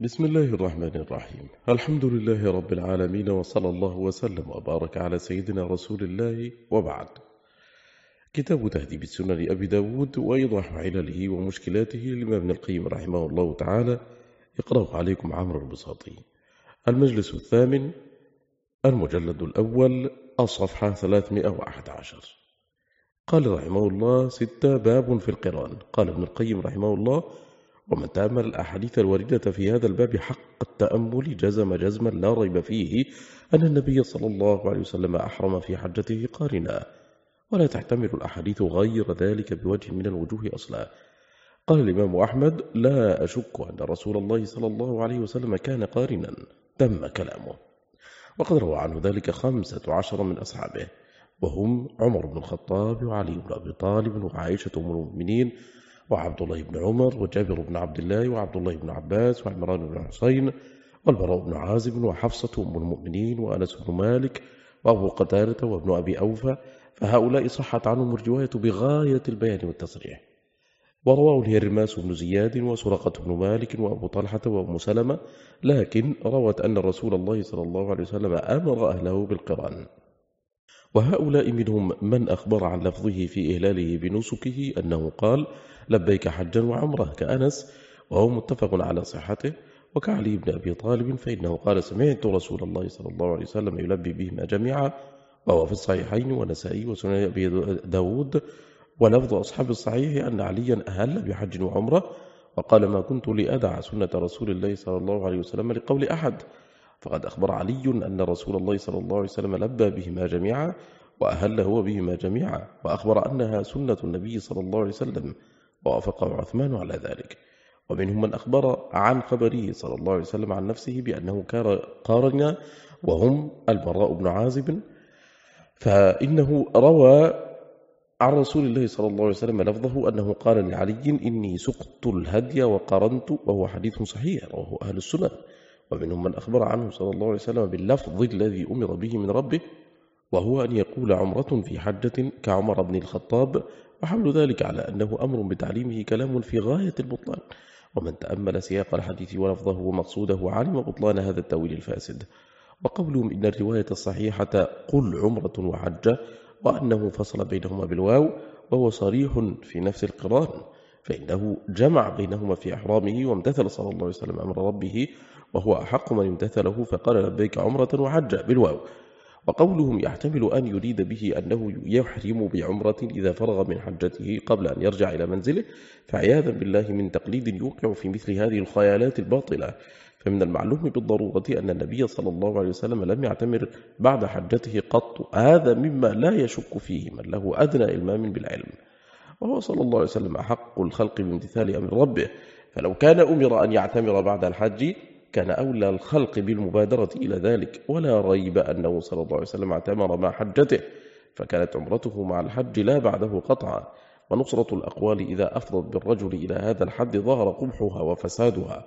بسم الله الرحمن الرحيم. الحمد لله رب العالمين، وصلى الله وسلم وبارك على سيدنا رسول الله، وبعد. كتاب تهذيب السنن أبي داود وإيضاح علله ومشكلاته لما ابن القيم رحمه الله تعالى، يقرأ عليكم عمرو البساطي. المجلس الثامن، المجلد الأول، الصفحة 311. قال رحمه الله: 6. باب في القران. قال ابن القيم رحمه الله: ومن تأمل الأحاديث الواردة في هذا الباب حق التأمل جزما لا ريب فيه أن النبي صلى الله عليه وسلم أحرم في حجته قارنا، ولا تحتمل الأحاديث غير ذلك بوجه من الوجوه أصلا. قال الإمام أحمد: لا أشك أن رسول الله صلى الله عليه وسلم كان قارنا. تم كلامه. وقد روى عنه ذلك 15 من أصحابه، وهم عمر بن الخطاب وعلي بن أبي طالب وعائشة أم المؤمنين وعبد الله بن عمر وجابر بن عبد الله وعبد الله بن عباس وعمران بن حسين والبراء بن عازب وحفصة أم المؤمنين وأنس بن مالك وأبو قتادة وابن أبي أوفى، فهؤلاء صحت عنهم الرواية بغاية البيان والتصريح. ورواه الهرماس بن زياد وسرقة بن مالك وأبو طلحة وأم سلمة، لكن روت أن رسول الله صلى الله عليه وسلم أمر أهله بالقران. وهؤلاء منهم من أخبر عن لفظه في إهلاله بنسكه أنه قال: لبيك حجا وعمره، كأنس، وهو متفق على صحته. وكعلي بن أبي طالب فإنه قال: سمعت رسول الله صلى الله عليه وسلم يلبي بهما جميعا، وهو في الصحيحين ونسائي وسنن أبي داود. ولفظ أصحاب الصحيح أن عليا أهل بحج وعمره، وقال: ما كنت لأدع سنة رسول الله صلى الله عليه وسلم لقول أحد. فقد أخبر علي أن رسول الله صلى الله عليه وسلم لبى بهما جميعا وأهل هو بهما جميعا، وأخبر أنها سنة النبي صلى الله عليه وسلم، ووافقه عثمان على ذلك. ومنهم من أخبر عن خبره صلى الله عليه وسلم عن نفسه بأنه كان قارنا، وهم البراء بن عازب، فإنه روى عن رسول الله صلى الله عليه وسلم لفظه أنه قال لعلي: إني سقت الهدي وقرنت، وهو حديث صحيح رواه أهل السنن. ومنهم من أخبر عنه صلى الله عليه وسلم باللفظ الذي أمر به من ربه، وهو أن يقول عمرة في حجة كعمر بن الخطاب، وحمل ذلك على أنه أمر بتعليمه كلام في غاية البطلان. ومن تأمل سياق الحديث ولفظه ومقصوده علم بطلان هذا التأويل الفاسد. وقولهم إن الرواية الصحيحة قل عمرة وحجة، وأنه فصل بينهما بالواو، وهو صريح في نفس القران، فإنه جمع بينهما في إحرامه وامتثل صلى الله عليه وسلم أمر ربه، وهو أحق من امتثله، فقال: لبيك عمرة وحجة بالواو. وقولهم يحتمل أن يريد به أنه يحرم بعمرة إذا فرغ من حجته قبل أن يرجع إلى منزله، فعياذا بالله من تقليد يوقع في مثل هذه الخيالات الباطلة. فمن المعلوم بالضرورة أن النبي صلى الله عليه وسلم لم يعتمر بعد حجته قط، هذا مما لا يشك فيه من له أدنى إلمام بالعلم، وهو صلى الله عليه وسلم أحق الخلق بامتثال أمر ربه. فلو كان أمر أن يعتمر بعد الحج كان أولى الخلق بالمبادرة إلى ذلك، ولا ريب أنه صلى الله عليه وسلم اعتمر مع حجته، فكانت عمرته مع الحج لا بعده قطعا. ونصرة الأقوال إذا أفضت بالرجل إلى هذا الحد ظهر قبحها وفسادها.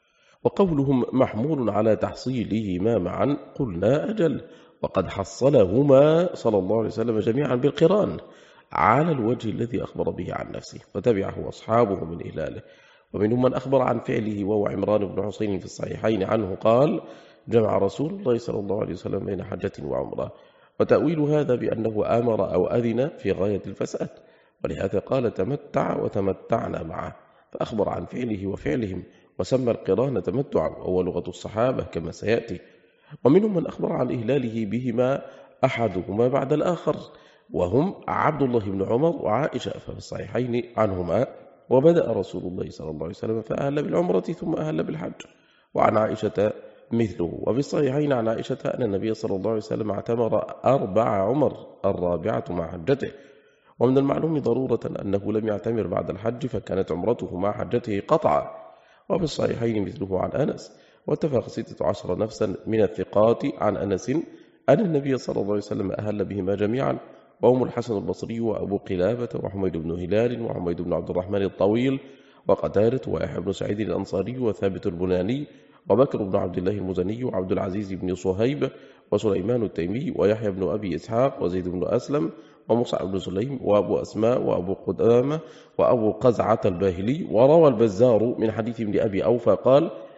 وقولهم محمول على تحصيلهما معا، قلنا أجل، وقد حصلهما صلى الله عليه وسلم جميعا بالقران على الوجه الذي أخبر به عن نفسه، وتبعه أصحابه من إهلاله. ومنهم من أخبر عن فعله، وهو عمران بن حسين في الصحيحين عنه قال: جمع رسول الله صلى الله عليه وسلم بين حجة وعمرة. وتأويل هذا بأنه آمر أو أذن في غاية الفساد، ولهذا قال: تمتع وتمتعنا معه، فأخبر عن فعله وفعلهم، وسمى القران تمتعا، وهو لغة الصحابة كما سيأتي. ومنهم من أخبر عن إهلاله بهما أحدهما بعد الآخر، وهم عبد الله بن عمر وعائشة، ففي الصحيحين عنهما: وبدأ رسول الله صلى الله عليه وسلم فأهل بالعمرة ثم أهل بالحج. وعن عائشة مثله. وفي الصحيحين عن عائشة أن النبي صلى الله عليه وسلم اعتمر 4 عمر، الرابعة مع حجته. ومن المعلوم ضرورة أنه لم يعتمر بعد الحج، فكانت عمرته مع حجته قطعا. وفي الصحيحين مثله عن أنس. واتفق 16 نفسا من الثقات عن أنس أن النبي صلى الله عليه وسلم أهل بهما جميعا، وهم الحسن البصري وأبو قلابة وحميد بن هلال وحميد بن عبد الرحمن الطويل وقتادة ويحيى بن سعيد الأنصاري وثابت البناني وبكر بن عبد الله المزني وعبد العزيز بن صهيب وسليمان التيمي ويحيى بن أبي إسحاق وزيد بن أسلم ومصعب بن سليم وأبو أسماء وأبو قدامة وأبو قزعة الباهلي. وروى البزار من حديث ابن أبي أوفى قال: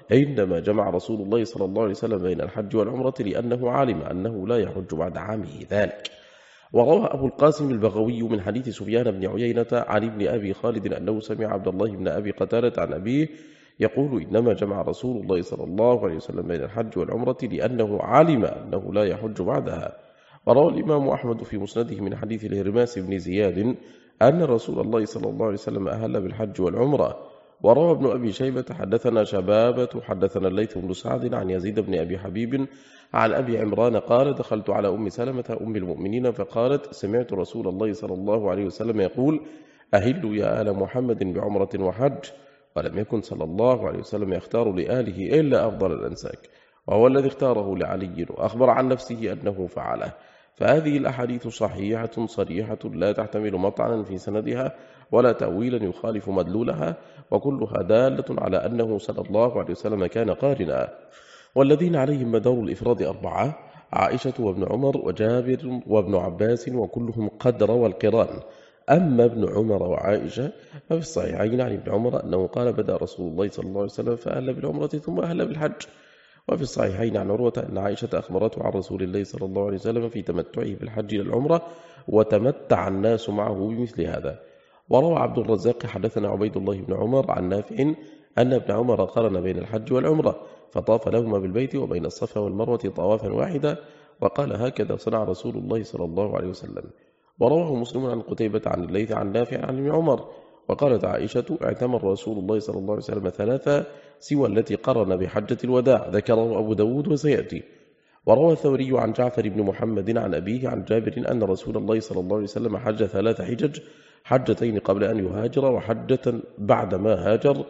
إنما جمع رسول الله صلى الله عليه وسلم بين الحج والعمرة لأنه علم أنه لا يحج بعد عامه ذلك. وروى أبو القاسم البغوي من حديث سفيان بن عيينة عن ابن أبي خالد أنه سمع عبد الله بن أبي قتادة عن أبيه يقول إنما جمع رسول الله صلى الله عليه وسلم بين الحج والعمرة لأنه علم أنه لا يحج بعدها. وروى الإمام أحمد في مسنده من حديث الهرماس بن زياد أن رسول الله صلى الله عليه وسلم أهل بالحج والعمرة. وروى ابن أبي شيبة حدثنا شبابة حدثنا الليث بن سعد عن يزيد بن أبي حبيب عن أبي عمران قال دخلت على أم سلمة أم المؤمنين فقالت سمعت رسول الله صلى الله عليه وسلم يقول أهلوا يا آل محمد بعمرة وحج. ولم يكن صلى الله عليه وسلم يختار لآله إلا أفضل الأنساك، وهو الذي اختاره لعلي وأخبر عن نفسه أنه فعله. فهذه الأحاديث صحيحة صريحة لا تحتمل مطعنا في سندها ولا تأويلا يخالف مدلولها، وكلها دالة على أنه صلى الله عليه وسلم كان قارنا. والذين عليهم مدار الإفراد أربعة: عائشة وابن عمر وجابر وابن عباس، وكلهم قد روى القران. أما ابن عمر وعائشة ففي الصحيحين عن ابن عمر أنه قال بدأ رسول الله صلى الله عليه وسلم فأهل بالعمرة ثم أهل بالحج. وفي الصحيحين عن عروة أن عائشة أخبرته عن رسول الله صلى الله عليه وسلم في تمتعه بالحج إلى العمرة، وتمتع الناس معه بمثل هذا. وروى عبد الرزاق حدثنا عبيد الله بن عمر عن نافع أن ابن عمر قارن بين الحج والعمرة فطاف لهما بالبيت وبين الصفا والمروة طوافا واحدا، وقال هكذا صنع رسول الله صلى الله عليه وسلم. ورواه مسلم عن قتيبة عن الليث عن نافع عن ابن عمر. وقالت عائشة اعتمر رسول الله صلى الله عليه وسلم ثلاثة سوى التي قرن بحجة الوداع، ذكره أبو داود وسيأتي. وروى الثوري عن جعفر بن محمد عن أبيه عن جابر أن رسول الله صلى الله عليه وسلم حج 3 حجج، حجتين قبل أن يهاجر وحجة بعد ما هاجر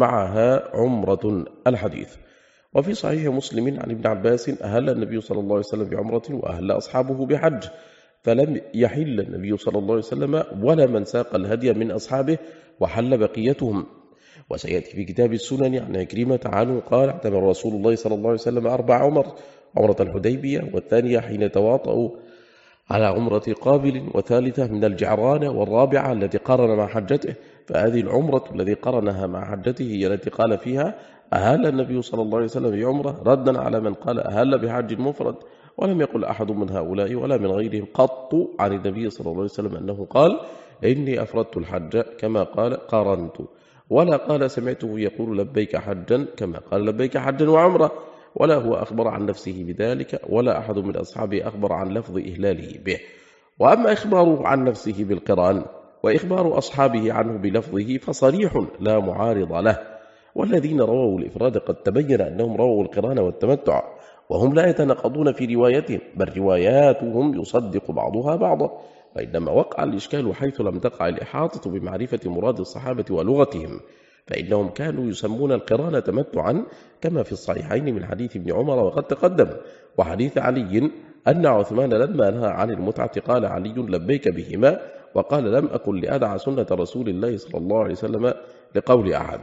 معها عمرة. الحديث. وفي صحيح مسلم عن ابن عباس أهل النبي صلى الله عليه وسلم بعمرة وأهل أصحابه بحج، فلم يحل النبي صلى الله عليه وسلم ولا من ساق الهدي من أصحابه وحل بقيتهم. وسيأتي في كتاب السنن عن عكرمة عنه قال اعتمر رسول الله صلى الله عليه وسلم 4 عمر: عمرة الحديبية، والثانية حين تواطؤوا على عمرة قابل، وثالثة من الجعران، والرابعة التي قرن مع حجته. فهذه العمرة الذي قرنها مع حجته هي التي قال فيها أهل النبي صلى الله عليه وسلم بعمرة، ردا على من قال أهل بحج مفرد. ولم يقل أحد من هؤلاء ولا من غيرهم قط عن النبي صلى الله عليه وسلم أنه قال إني أفردت الحج كما قال قارنت، ولا قال سمعته يقول لبيك حجا كما قال لبيك حجا وعمرة، ولا هو أخبر عن نفسه بذلك ولا أحد من أصحابه أخبر عن لفظ إهلاله به. وأما إخباره عن نفسه بالقران وإخبار أصحابه عنه بلفظه فصريح لا معارض له. والذين رووا الإفراد قد تبين أنهم رووا القران والتمتع، وهم لا يتناقضون في روايتهم، بل رواياتهم يصدق بعضها بعضا. وإنما وقع الإشكال حيث لم تقع الإحاطة بمعرفة مراد الصحابة ولغتهم، فإنهم كانوا يسمون القران تمتعا كما في الصحيحين من حديث ابن عمر وقد تقدم، وحديث علي أن عثمان لما نهى عن المتعة قال علي لبيك بهما، وقال لم أكن لأدع سنة رسول الله صلى الله عليه وسلم لقول أحد.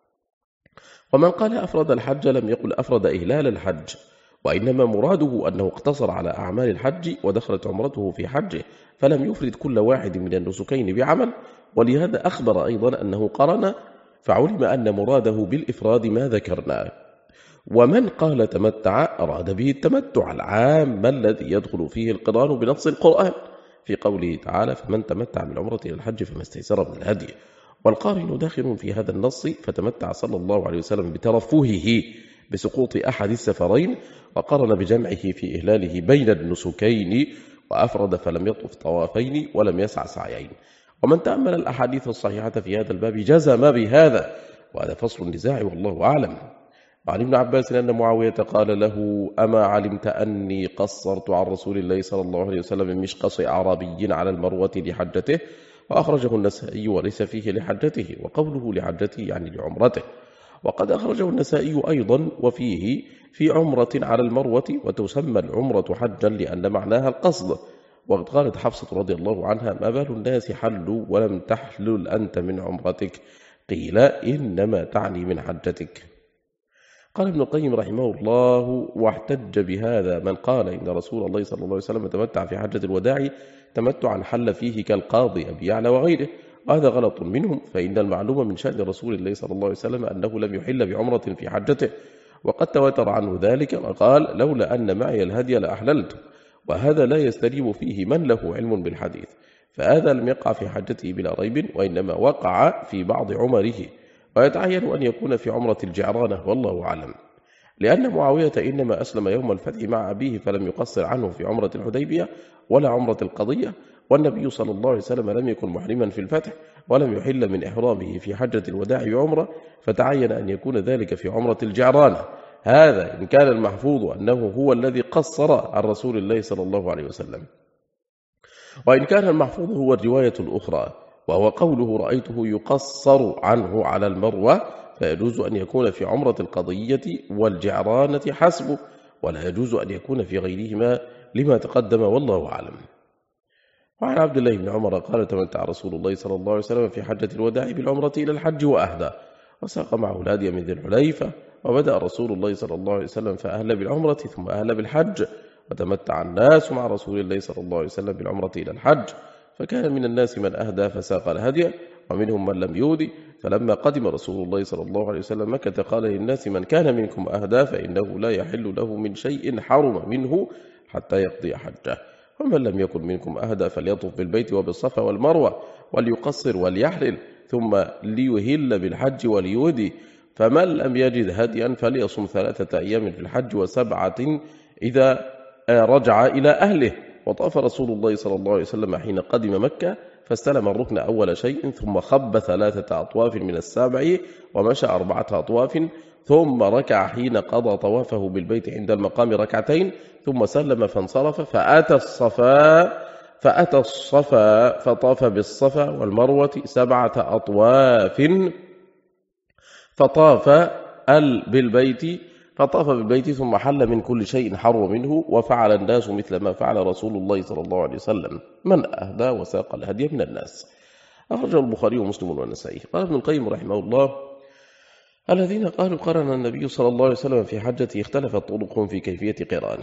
ومن قال أفرد الحج لم يقل أفرد إهلال الحج، وإنما مراده أنه اقتصر على أعمال الحج ودخلت عمرته في حجه، فلم يفرد كل واحد من النسكين بعمل. ولهذا أخبر أيضا أنه قرن، فعلم أن مراده بالإفراد ما ذكرناه. ومن قال تمتع أراد به التمتع العام الذي يدخل فيه القران بنص القرآن في قوله تعالى فمن تمتع بالعمرة إلى الحج فما استيسر من الهدي. والقارن داخل في هذا النص، فتمتع صلى الله عليه وسلم بترفهه بسقوط أحد السفرين، وقرن بجمعه في إهلاله بين النسكين، وأفرد فلم يطف طوافين ولم يسع سعيين. ومن تأمل الأحاديث الصحيحة في هذا الباب جزم بهذا، وهذا فصل النزاع والله أعلم. وعن ابن عباس أن معاوية قال له أما علمت أني قصرت عن رسول الله صلى الله عليه وسلم من مشقص أعرابي على المروة لحجته، وأخرجه النسائي وليس فيه لحجته، وقوله لحجته يعني لعمرته. وقد أخرجه النسائي أيضا وفيه في عمرة على المروة، وتسمى العمرة حجا لأن معناها القصد. وقد قالت حفصة رضي الله عنها ما بال الناس حلوا ولم تحلل أنت من عمرتك؟ قيل إنما تعني من حجتك. قال ابن القيم رحمه الله واحتج بهذا من قال إن رسول الله صلى الله عليه وسلم تمتع في حجة الوداع تمتعا حل فيه كالقاضي أبي يعلى وغيره، وهذا غلط منهم، فإن المعلوم من شأن رسول الله صلى الله عليه وسلم أنه لم يحل بعمرة في حجته، وقد تواتر عنه ذلك وقال لولا أن معي الهدي لأحللت، وهذا لا يستريب فيه من له علم بالحديث، فهذا لم يقع في حجته بلا ريب، وإنما وقع في بعض عمره، ويتعين أن يكون في عمرة الجعرانة والله أعلم، لأن معاوية إنما أسلم يوم الفتح مع أبيه فلم يقصر عنه في عمرة الحديبية ولا عمرة القضية، والنبي صلى الله عليه وسلم لم يكن محرما في الفتح ولم يحل من إحرامه في حجة الوداع بعمرة، فتعين أن يكون ذلك في عمرة الجعرانة. هذا إن كان المحفوظ أنه هو الذي قصر عن رسول الله صلى الله عليه وسلم، وإن كان المحفوظ هو الرواية الأخرى وهو قوله رأيته يقصر عنه على المروة، فيجوز أن يكون في عمرة القضية والجعرانة حسبه، ولا يجوز أن يكون في غيرهما لما تقدم والله أعلم. وعن عبد الله بن عمر قال تمتع رسول الله صلى الله عليه وسلم في حجة الوداع بالعمرة إلى الحج وأهدى، وساق معه الهدي من ذي الحليفة، وبدأ رسول الله صلى الله عليه وسلم فأهل بالعمرة ثم أهل بالحج، وتمتع الناس مع رسول الله صلى الله عليه وسلم بالعمرة إلى الحج، فكان من الناس من أهدى فساق الهدي، ومنهم من لم يودي، فلما قدم رسول الله صلى الله عليه وسلم مكة قال للناس من كان منكم أهدى فإنه لا يحل له من شيء حرم منه حتى يقضي حجه، ومن لم يكن منكم أهدى فليطف بالبيت وبالصفا والمروة وليقصر وليحلل ثم ليهل بالحج وليودي، فمن لم يجد هديا فليصم 3 أيام في الحج و7 إذا رجع إلى أهله. وطاف رسول الله صلى الله عليه وسلم حين قدم مكة فاستلم الركن أول شيء، ثم خب 3 أطواف من السابع ومشى 4 أطواف، ثم ركع حين قضى طوافه بالبيت عند المقام 2 ثم سلم فانصرف، فأتى الصفا فطاف بالصفا والمروة 7 أطواف، فطاف بالبيت ثم حل من كل شيء حرم منه، وفعل الناس مثل ما فعل رسول الله صلى الله عليه وسلم من أهدى وساق الهدي من الناس. أخرجه البخاري ومسلم والنسائي. قال ابن القيم رحمه الله الذين قالوا قرن النبي صلى الله عليه وسلم في حجته اختلفت طرقهم في كيفية قرانه،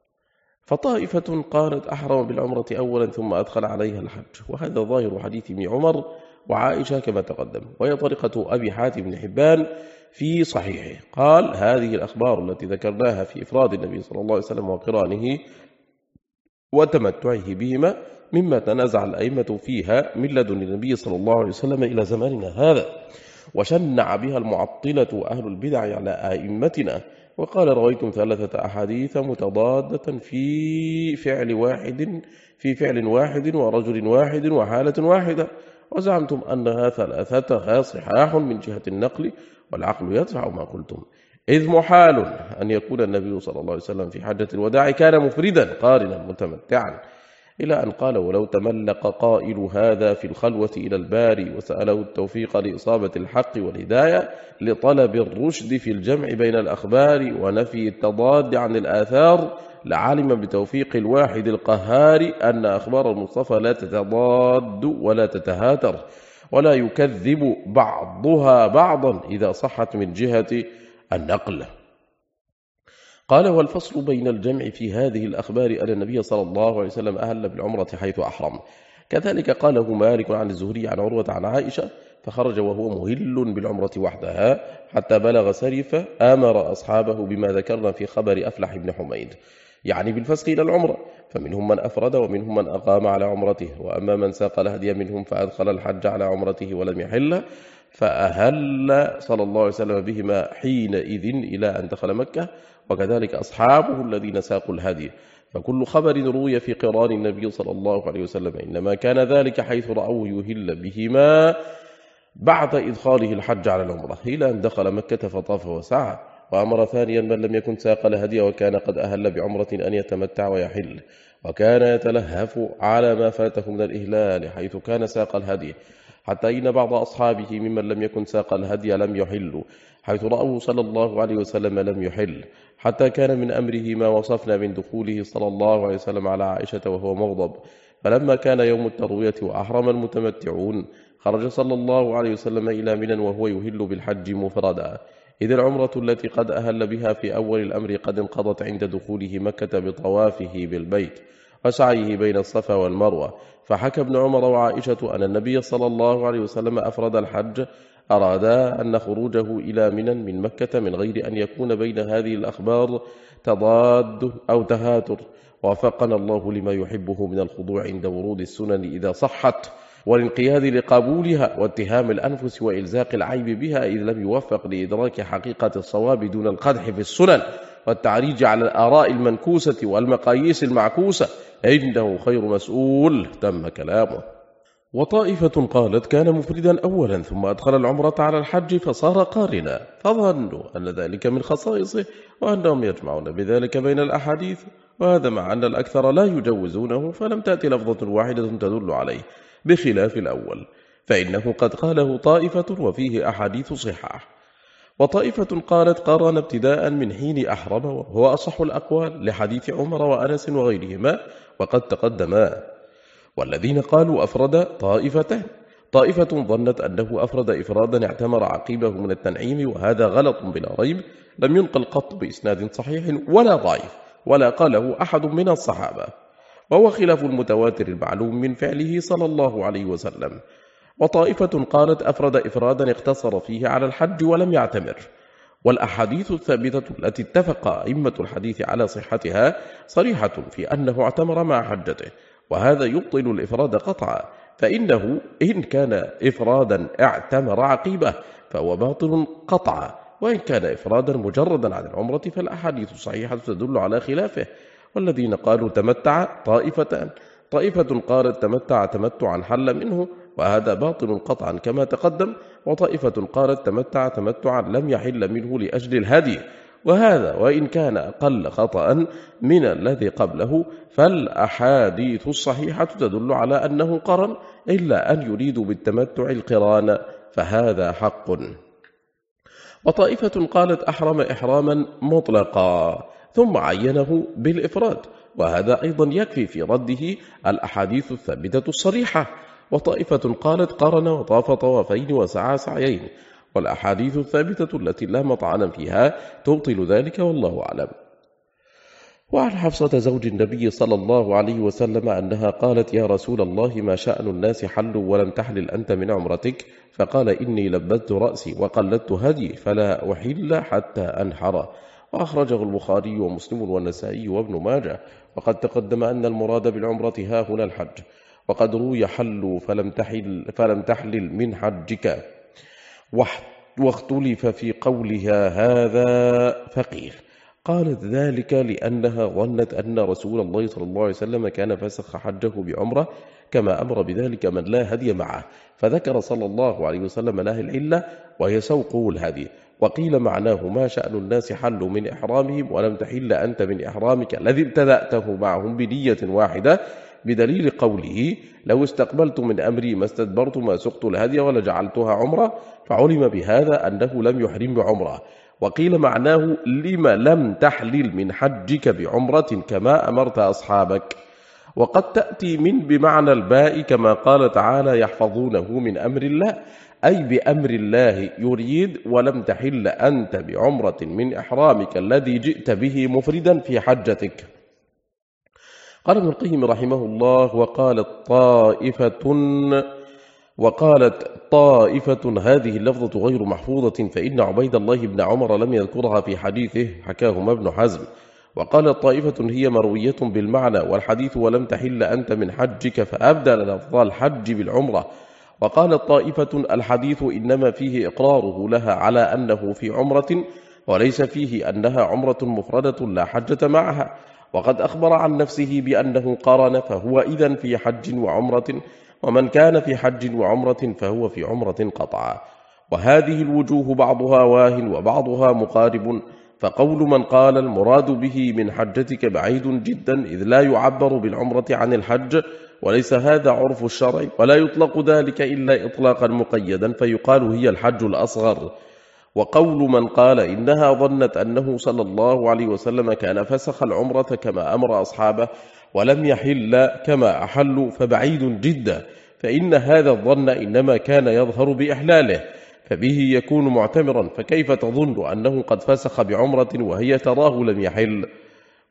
فطائفة قالت أحرم بالعمرة أولا ثم أدخل عليها الحج، وهذا ظاهر حديث ابن عمر وعائشة كما تقدم، وهي طريقة أبي حاتم بن حبان في صحيحه، قال هذه الأخبار التي ذكرناها في إفراد النبي صلى الله عليه وسلم وقرانه وتمتعه بهما مما تنازع الأئمة فيها من لدن النبي صلى الله عليه وسلم إلى زماننا هذا، وشنع بها المعطلة وأهل البدع على أئمتنا، وقال رويتم 3 أحاديث متضادة في فعل واحد ورجل واحد وحالة واحدة، وزعمتم أنها 3 صحاح من جهة النقل، والعقل يدفع ما قلتم، إذ محال أن يكون النبي صلى الله عليه وسلم في حجة الوداع كان مفردا قارنا متمتعا، إلى أن قال ولو تملق قائل هذا في الخلوة إلى الباري وسأله التوفيق لإصابة الحق والهداية لطلب الرشد في الجمع بين الأخبار ونفي التضاد عن الآثار لعلم بتوفيق الواحد القهار أن أخبار المصطفى لا تتضاد ولا تتهاتر ولا يكذب بعضها بعضا إذا صحت من جهة النقل. قال والفصل بين الجمع في هذه الأخبار أن النبي صلى الله عليه وسلم أهل بالعمرة حيث أحرم، كذلك قاله مالك عن الزهري عن عروة عن عائشة، فخرج وهو مهل بالعمرة وحدها حتى بلغ سرف آمر أصحابه بما ذكرنا في خبر أفلح بن حميد، يعني بالفسخ إلى العمرة، فمنهم من أفرد ومنهم من أقام على عمرته، وأما من ساق الهدي منهم فأدخل الحج على عمرته ولم يحل فأهل صلى الله عليه وسلم بهما حينئذ إلى أن دخل مكة، وكذلك أصحابه الذين ساقوا الهدي، فكل خبر روي في قران النبي صلى الله عليه وسلم إنما كان ذلك حيث رأوه يهل بهما بعد إدخاله الحج على العمرة إلى أن دخل مكة فطاف وسعى، وأمر ثانيا من لم يكن ساق الهدي وكان قد أهل بعمرة أن يتمتع ويحل، وكان يتلهف على ما فاته من الإهلال حيث كان ساق الهدي، حتى إن بعض أصحابه ممن لم يكن ساق الهدي لم يحل حيث رأوه صلى الله عليه وسلم لم يحل، حتى كان من أمره ما وصفنا من دخوله صلى الله عليه وسلم على عائشة وهو مغضب، فلما كان يوم التروية وأحرم المتمتعون خرج صلى الله عليه وسلم إلى منى وهو يهل بالحج مفردا، إذ العمرة التي قد أهل بها في أول الأمر قد انقضت عند دخوله مكة بطوافه بالبيت، وسعيه بين الصفا والمروة. فحكى ابن عمر وعائشة أن النبي صلى الله عليه وسلم أفرد الحج، أرادا أن خروجه إلى منى من مكة من غير أن يكون بين هذه الأخبار تضاد أو تهاتر. وفقنا الله لما يحبه من الخضوع عند ورود السنن إذا صحت، والانقياد لقبولها، واتهام الأنفس وإلزاق العيب بها إذ لم يوفق لإدراك حقيقة الصواب دون القدح في السنن والتعريج على الآراء المنكوسة والمقاييس المعكوسة، إنه خير مسؤول. تم كلامه. وطائفة قالت كان مفردا أولا ثم أدخل العمرة على الحج فصار قارنا، فظنوا أن ذلك من خصائصه وأنهم يجمعون بذلك بين الأحاديث، وهذا مع أن الأكثر لا يجوزونه، فلم تأتي لفظة واحدة تدل عليه بخلاف الأول، فإنه قد قاله طائفة وفيه أحاديث صحاح. وطائفة قالت قارن ابتداء من حين أحرم، وهو أصح الأقوال لحديث عمر وأنس وغيرهما وقد تقدما. والذين قالوا أفرد طائفتان: طائفة ظنت أنه أفرد إفرادا اعتمر عقيبه من التنعيم، وهذا غلط بلا ريب، لم ينقل قط بإسناد صحيح ولا ضعيف ولا قاله أحد من الصحابة، وهو خلاف المتواتر المعلوم من فعله صلى الله عليه وسلم. وطائفة قالت أفرد إفرادا اقتصر فيه على الحج ولم يعتمر، والأحاديث الثابتة التي اتفق أئمة الحديث على صحتها صريحة في أنه اعتمر مع حجته، وهذا يبطل الإفراد قطعا، فإنه إن كان إفرادا اعتمر عقيبه فهو باطل قطعا، وإن كان إفرادا مجردا عن العمرة فالأحاديث الصحيحة تدل على خلافه. والذين قالوا تمتع طائفتان: طائفة قالت تمتع تمتعا حل منه، وهذا باطل قطعا كما تقدم، وطائفة قالت تمتع تمتعا لم يحل منه لأجل الهدي، وهذا وإن كان أقل خطأ من الذي قبله، فالأحاديث الصحيحة تدل على أنه قرن، إلا أن يريد بالتمتع القران، فهذا حق. وطائفة قالت أحرم إحراما مطلقا ثم عينه بالإفراد، وهذا أيضا يكفي في رده الأحاديث الثابتة الصريحة. وطائفة قالت قرن وطاف طوافين وسعى سعيين، والأحاديث الثابتة التي لا مطعنا فيها تبطل ذلك، والله أعلم. وعن حفصة زوج النبي صلى الله عليه وسلم أنها قالت: يا رسول الله، ما شأن الناس حلوا ولم تحلل أنت من عمرتك؟ فقال: إني لبدت رأسي وقلدت هدي فلا أحل حتى أنحر. وأخرجه البخاري ومسلم والنسائي وابن ماجه. وقد تقدم أن المراد بالعمرة ها هنا الحج، وقد روي حلوا فلم تحلل من حجك، واختلف في قولها هذا، فقيل قالت ذلك لأنها ظنت أن رسول الله صلى الله عليه وسلم كان فسخ حجه بعمرة كما أمر بذلك من لا هدي معه، فذكر صلى الله عليه وسلم لها العلة وهي سوقه الهدي. وقيل معناه: ما شأن الناس حلوا من إحرامهم ولم تحل أنت من إحرامك الذي ابتدأته معهم بنية واحدة، بدليل قوله: لو استقبلت من أمري ما استدبرت ما سقت الهدي ولجعلتها عمرة، فعلم بهذا أنه لم يحرم بعمرة. وقيل معناه: لما لم تحلل من حجك بعمرة كما أمرت أصحابك. وقد تأتي من بمعنى الباء كما قال تعالى: يحفظونه من أمر الله، أي بأمر الله يريد ولم تحل أنت بعمرة من إحرامك الذي جئت به مفردا في حجتك. قال ابن القيم رحمه الله: وقالت طائفة هذه اللفظة غير محفوظة، فإن عبيد الله بن عمر لم يذكرها في حديثه، حكاهما ابن حزم. وقالت طائفة هي مروية بالمعنى، والحديث ولم تحل أنت من حجك، فأبدل لفظ الحج بالعمرة. وقالت طائفة الحديث إنما فيه إقراره لها على أنه في عمرة، وليس فيه أنها عمرة مفردة لا حجة معها، وقد أخبر عن نفسه بأنه قرن، فهو إذن في حج وعمرة، ومن كان في حج وعمرة فهو في عمرة قطعا. وهذه الوجوه بعضها واه وبعضها مقارب، فقول من قال المراد به من حجتك بعيد جدا، إذ لا يعبر بالعمرة عن الحج، وليس هذا عرف الشرع، ولا يطلق ذلك إلا إطلاقا مقيدا، فيقال هي الحج الأصغر. وقول من قال إنها ظنت أنه صلى الله عليه وسلم كان فسخ العمرة كما أمر أصحابه ولم يحل كما أحلوا، فبعيد جدا، فإن هذا الظن إنما كان يظهر بإحلاله، فبه يكون معتمرا، فكيف تظن أنه قد فسخ بعمرة وهي تراه لم يحل؟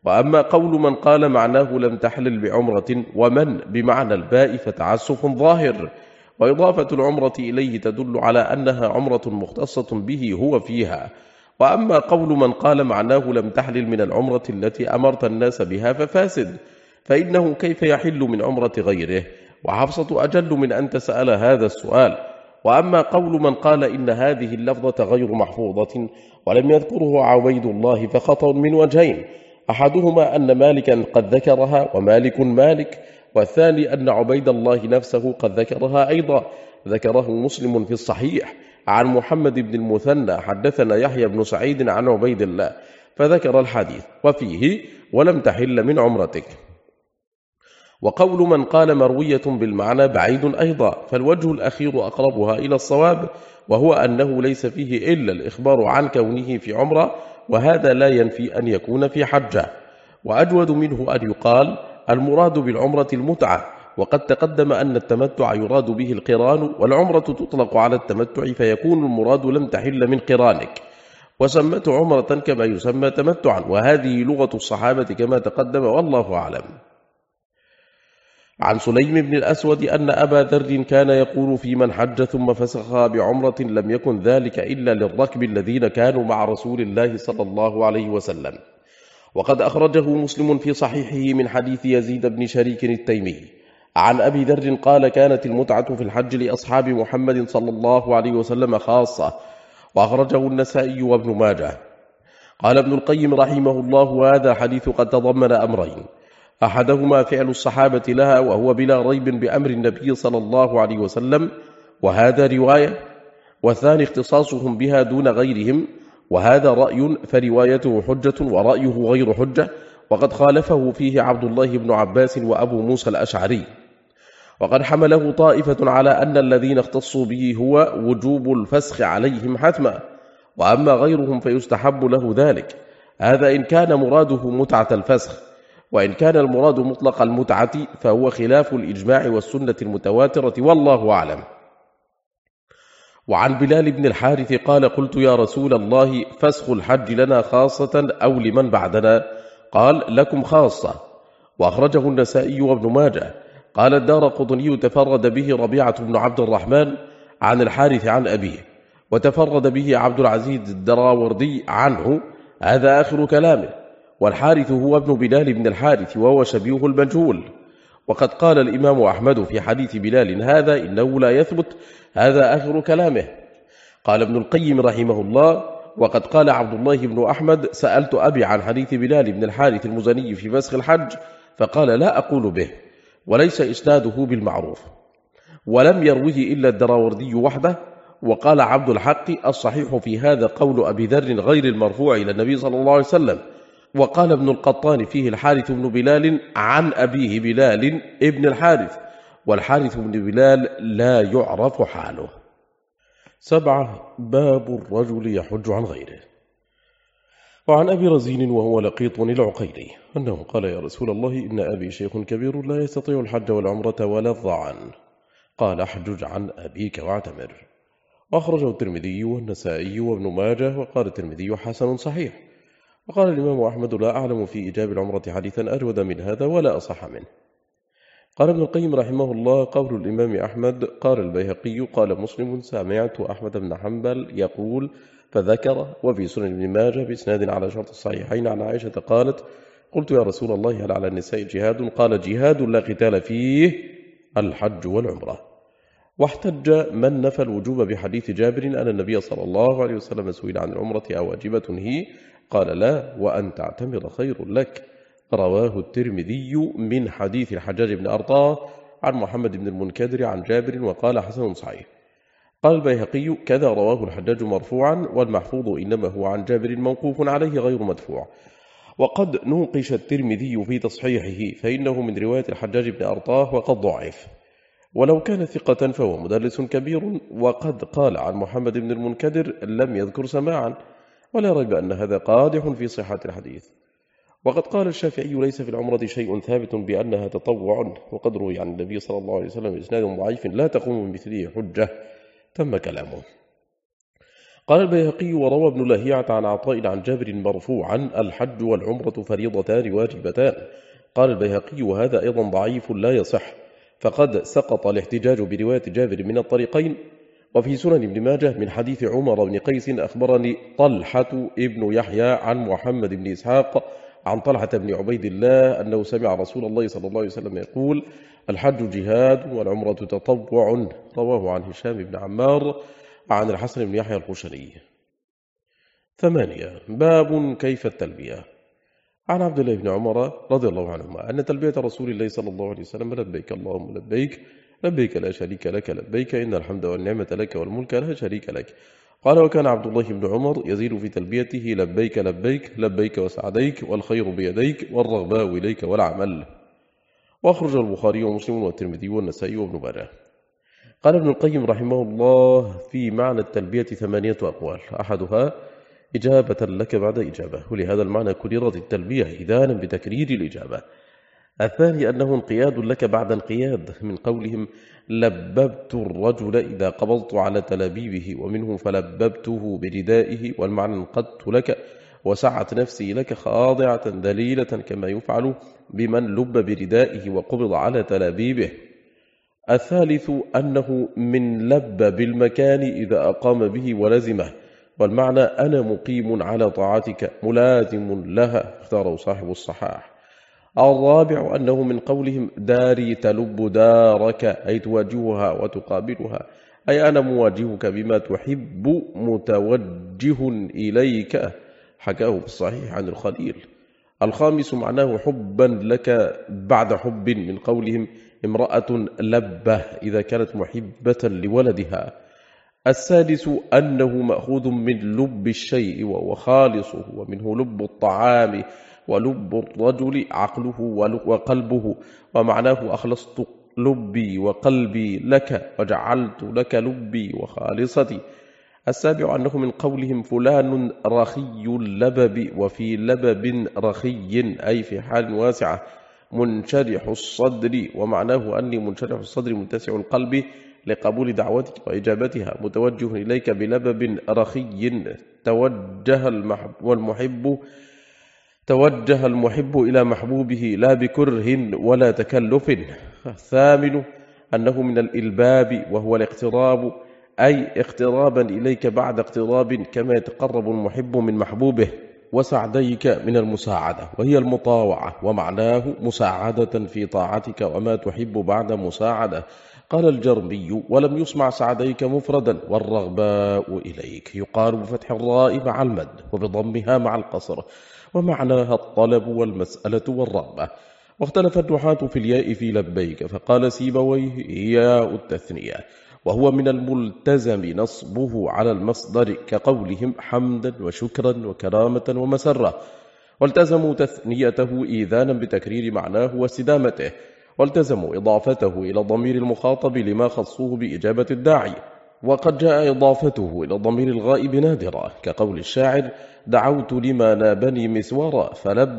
وأما قول من قال معناه لم تحلل بعمرة ومن بمعنى الباء فتعسف ظاهر، وإضافة العمرة إليه تدل على أنها عمرة مختصة به هو فيها. وأما قول من قال معناه لم تحلل من العمرة التي أمرت الناس بها ففاسد، فإنه كيف يحل من عمرة غيره؟ وحفصة أجل من أن تسأل هذا السؤال. وأما قول من قال إن هذه اللفظة غير محفوظة ولم يذكره عبيد الله فخطأ من وجهين: أحدهما أن مالكا قد ذكرها ومالك مالك، والثاني أن عبيد الله نفسه قد ذكرها أيضا. ذكره مسلم في الصحيح عن محمد بن المثنى حدثنا يحيى بن سعيد عن عبيد الله فذكر الحديث وفيه ولم تحل من عمرتك. وقول من قال مروية بالمعنى بعيد أيضا، فالوجه الأخير أقربها إلى الصواب، وهو أنه ليس فيه إلا الإخبار عن كونه في عمرة، وهذا لا ينفي أن يكون في حجة. وأجود منه أن يقال المراد بالعمرة المتعة، وقد تقدم أن التمتع يراد به القران، والعمرة تطلق على التمتع فيكون المراد لم تحل من قرانك، وسمت عمرة كما يسمى تمتعا، وهذه لغة الصحابة كما تقدم والله أعلم. عن سليم بن الأسود أن أبا ذر كان يقول في من حج ثم فسخها بعمرة لم يكن ذلك إلا للركب الذين كانوا مع رسول الله صلى الله عليه وسلم. وقد أخرجه مسلم في صحيحه من حديث يزيد بن شريك التيمي عن أبي ذر قال: كانت المتعة في الحج لأصحاب محمد صلى الله عليه وسلم خاصة. وأخرجه النسائي وابن ماجه. قال ابن القيم رحمه الله: هذا حديث قد تضمن أمرين: أحدهما فعل الصحابة لها، وهو بلا ريب بأمر النبي صلى الله عليه وسلم، وهذا رواية، والثاني اختصاصهم بها دون غيرهم، وهذا رأي فروايته حجة ورأيه غير حجة، وقد خالفه فيه عبد الله بن عباس وأبو موسى الأشعري. وقد حمله طائفة على أن الذين اختصوا به هو وجوب الفسخ عليهم حتما، وأما غيرهم فيستحب له ذلك. هذا إن كان مراده متعة الفسخ، وإن كان المراد مطلق المتعة فهو خلاف الإجماع والسنة المتواترة والله أعلم. وعن بلال بن الحارث قال: قلت يا رسول الله فسخ الحج لنا خاصة أو لمن بعدنا؟ قال: لكم خاصة. وأخرجه النسائي وابن ماجه. قال الدارقطني: تفرد به ربيعة بن عبد الرحمن عن الحارث عن أبيه، وتفرد به عبد العزيز الدراوردي عنه. هذا آخر كلامه. والحارث هو ابن بلال بن الحارث، وهو شبيه المجهول. وقد قال الإمام أحمد في حديث بلال هذا إنه لا يثبت. هذا آخر كلامه. قال ابن القيم رحمه الله: وقد قال عبد الله بن أحمد: سألت أبي عن حديث بلال بن الحارث المزني في فسخ الحج، فقال: لا أقول به، وليس إسناده بالمعروف، ولم يروه إلا الدراوردي وحده. وقال عبد الحق: الصحيح في هذا قول أبي ذر غير المرفوع إلى النبي صلى الله عليه وسلم. وقال ابن القطان فيه الحارث بن بلال عن أبيه بلال ابن الحارث، والحارث بن بلال لا يعرف حاله. 7. باب الرجل يحج عن غيره. وعن أبي رزين وهو لقيط العقيلي أنه قال: يا رسول الله، إن أبي شيخ كبير لا يستطيع الحج والعمرة ولا الضعن. قال: احجج عن أبيك واعتمر. وأخرجه الترمذي والنسائي وابن ماجه. وقال الترمذي: حسن صحيح. وقال الإمام أحمد: لا أعلم في إيجاب العمرة حديثا أجود من هذا ولا أصح منه. قال ابن القيم رحمه الله: قول الإمام أحمد. قال البيهقي: قال مسلم: سمعت أحمد بن حنبل يقول فذكر. وفي سنن ابن ماجه بإسناد على شرط الصحيحين عن عائشة قالت: قلت يا رسول الله، هل على النساء جهاد؟ قال: جهاد لا قتال فيه الحج والعمرة. واحتج من نفى الوجوب بحديث جابر أن النبي صلى الله عليه وسلم سئل عن العمرة أواجبة هي؟ قال: لا، وأن تعتمر خير لك. رواه الترمذي من حديث الحجاج بن أرطاه عن محمد بن المنكدر عن جابر، وقال: حسن صحيح. قال البيهقي: كذا رواه الحجاج مرفوعا، والمحفوظ إنما هو عن جابر موقوف عليه غير مدفوع. وقد نوقش الترمذي في تصحيحه، فإنه من رواية الحجاج بن أرطاه وقد ضعف، ولو كان ثقة فهو مدلس كبير. وقد قال عن محمد بن المنكدر: لم يذكر سماعا، ولا ريب أن هذا قادح في صحة الحديث. وقد قال الشافعي: ليس في العمرة شيء ثابت بأنها تطوع، وقد روي عن النبي صلى الله عليه وسلم بإسناد ضعيف لا تقوم بمثله حجة. تم كلامه. قال البيهقي: وروى ابن لهيعة عن عطاء عن جابر مرفوعا: الحج والعمرة فريضتان واجبتان. قال البيهقي: وهذا أيضا ضعيف لا يصح، فقد سقط الاحتجاج برواية جابر من الطريقين. وفي سنن ابن ماجه من حديث عمر بن قيس: أخبرني طلحة ابن يحيى عن محمد بن إسحاق عن طلحة بن عبيد الله أنه سمع رسول الله صلى الله عليه وسلم يقول: الحج جهاد والعمرة تطوع. رواه عن هشام بن عمار عن الحسن بن يحيى الخشني. 8. باب كيف التلبية. عن عبد الله بن عمر رضي الله عنهما أن تلبية رسول الله صلى الله عليه وسلم: لبيك اللهم لبيك، لبيك لا شريك لك لبيك، إن الحمد والنعمة لك والملك لا شريك لك. قال: وكان عبد الله بن عمر يزيد في تلبيته: لبيك لبيك لبيك وسعديك، والخير بيديك، والرغباء إليك والعمل. وأخرج البخاري ومسلم والترمذي والنسائي وابن ماجه. قال ابن القيم رحمه الله: في معنى التلبية 8 أقوال، أحدها إجابة لك بعد إجابة، ولهذا المعنى كررت التلبية إذانا بتكرير الإجابة. الثاني أنه انقياد لك بعد انقياد، من قولهم: لببت الرجل إذا قبضت على تلابيبه، ومنه فلببته بردائه، والمعنى انقدت لك وسعت نفسي لك خاضعة ذليلة، كما يفعل بمن لب بردائه وقبض على تلابيبه. الثالث أنه من لب بالمكان إذا أقام به ولزمه، والمعنى أنا مقيم على طاعتك ملازم لها، اختاره صاحب الصحاح. الرابع أنه من قولهم: داري تلب دارك، أي تواجهها وتقابلها، أي أنا مواجهك بما تحب متوجه إليك، حكاه بالصحيح عن الخليل. الخامس معناه حبا لك بعد حب، من قولهم: امرأة لبه، إذا كانت محبة لولدها. السادس أنه مأخوذ من لب الشيء وهو خالصه، ومنه لب الطعام، ولب الرجل عقله وقلبه، ومعناه أخلصت لبي وقلبي لك، وجعلت لك لبي وخالصتي. السابع أنه من قولهم: فلان رخي اللبب، وفي لبب رخي، أي في حال واسعة، منشرح الصدر، ومعناه أني منشرح الصدر متسع القلب لقبول دعوتك وإجابتها، متوجه إليك بلبب رخي. توجه المحب إلى محبوبه لا بكره ولا تكلف. الثامن أنه من الإلباب، وهو الاقتراب، أي اقترابا إليك بعد اقتراب، كما يتقرب المحب من محبوبه. وسعديك من المساعدة، وهي المطاوعة، ومعناه مساعدة في طاعتك وما تحب بعد مساعدة. قال الجرمي: ولم يسمع سعديك مفردا. والرغباء إليك يقال بفتح الراء مع المد، وبضمها مع القصر، ومعناها الطلب والمسألة والرغبة. واختلف النحاة في الياء في لبيك، فقال سيبويه: ياء التثنية، وهو من الملتزم نصبه على المصدر، كقولهم: حمدا وشكرا وكرامة ومسرة. والتزموا تثنيته إيذانا بتكرير معناه واستدامته، والتزموا إضافته إلى ضمير المخاطب لما خصوه بإجابة الداعي. وقد جاء إضافته إلى ضمير الغائب نادرا، كقول الشاعر: دعوت لما نابني مسورا،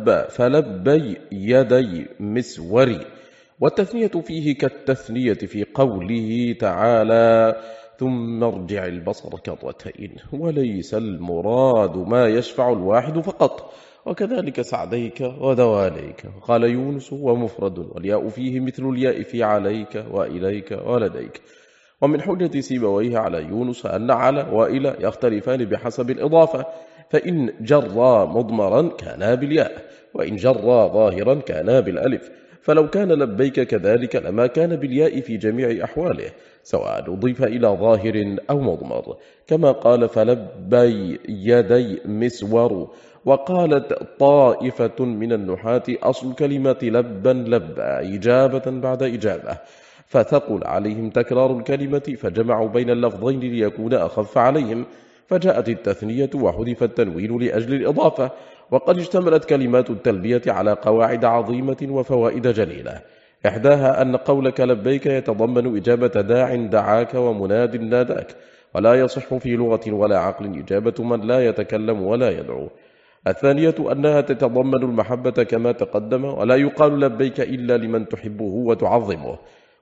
فلبي يدي مسوري. والتثنية فيه كالتثنية في قوله تعالى: ثم ارجع البصر كرتين، وليس المراد ما يشفع الواحد فقط، وكذلك سعديك ودواليك. قال يونس: ومفرد، والياء فيه مثل الياء في عليك وإليك ولديك. ومن حجة سيبويه على يونس أن على وإلى يختلفان بحسب الإضافة، فإن جرى مضمرا كانا بالياء، وإن جرى ظاهرا كانا بالألف. فلو كان لبيك كذلك لما كان بالياء في جميع أحواله، سواء أضيف إلى ظاهر أو مضمر، كما قال: فلبي يدي مسور. وقالت طائفة من النحاة: أصل كلمة لبا لبى، إجابة بعد إجابة، فثقل عليهم تكرار الكلمة، فجمعوا بين اللفظين ليكون أخف عليهم، فجاءت التثنية وحذف التنوين لأجل الإضافة. وقد اشتملت كلمات التلبية على قواعد عظيمة وفوائد جليلة، إحداها أن قولك لبيك يتضمن إجابة داع دعاك ومناد ناداك، ولا يصح في لغة ولا عقل إجابة من لا يتكلم ولا يدعو. الثانية أنها تتضمن المحبة كما تقدم، ولا يقال لبيك إلا لمن تحبه وتعظمه.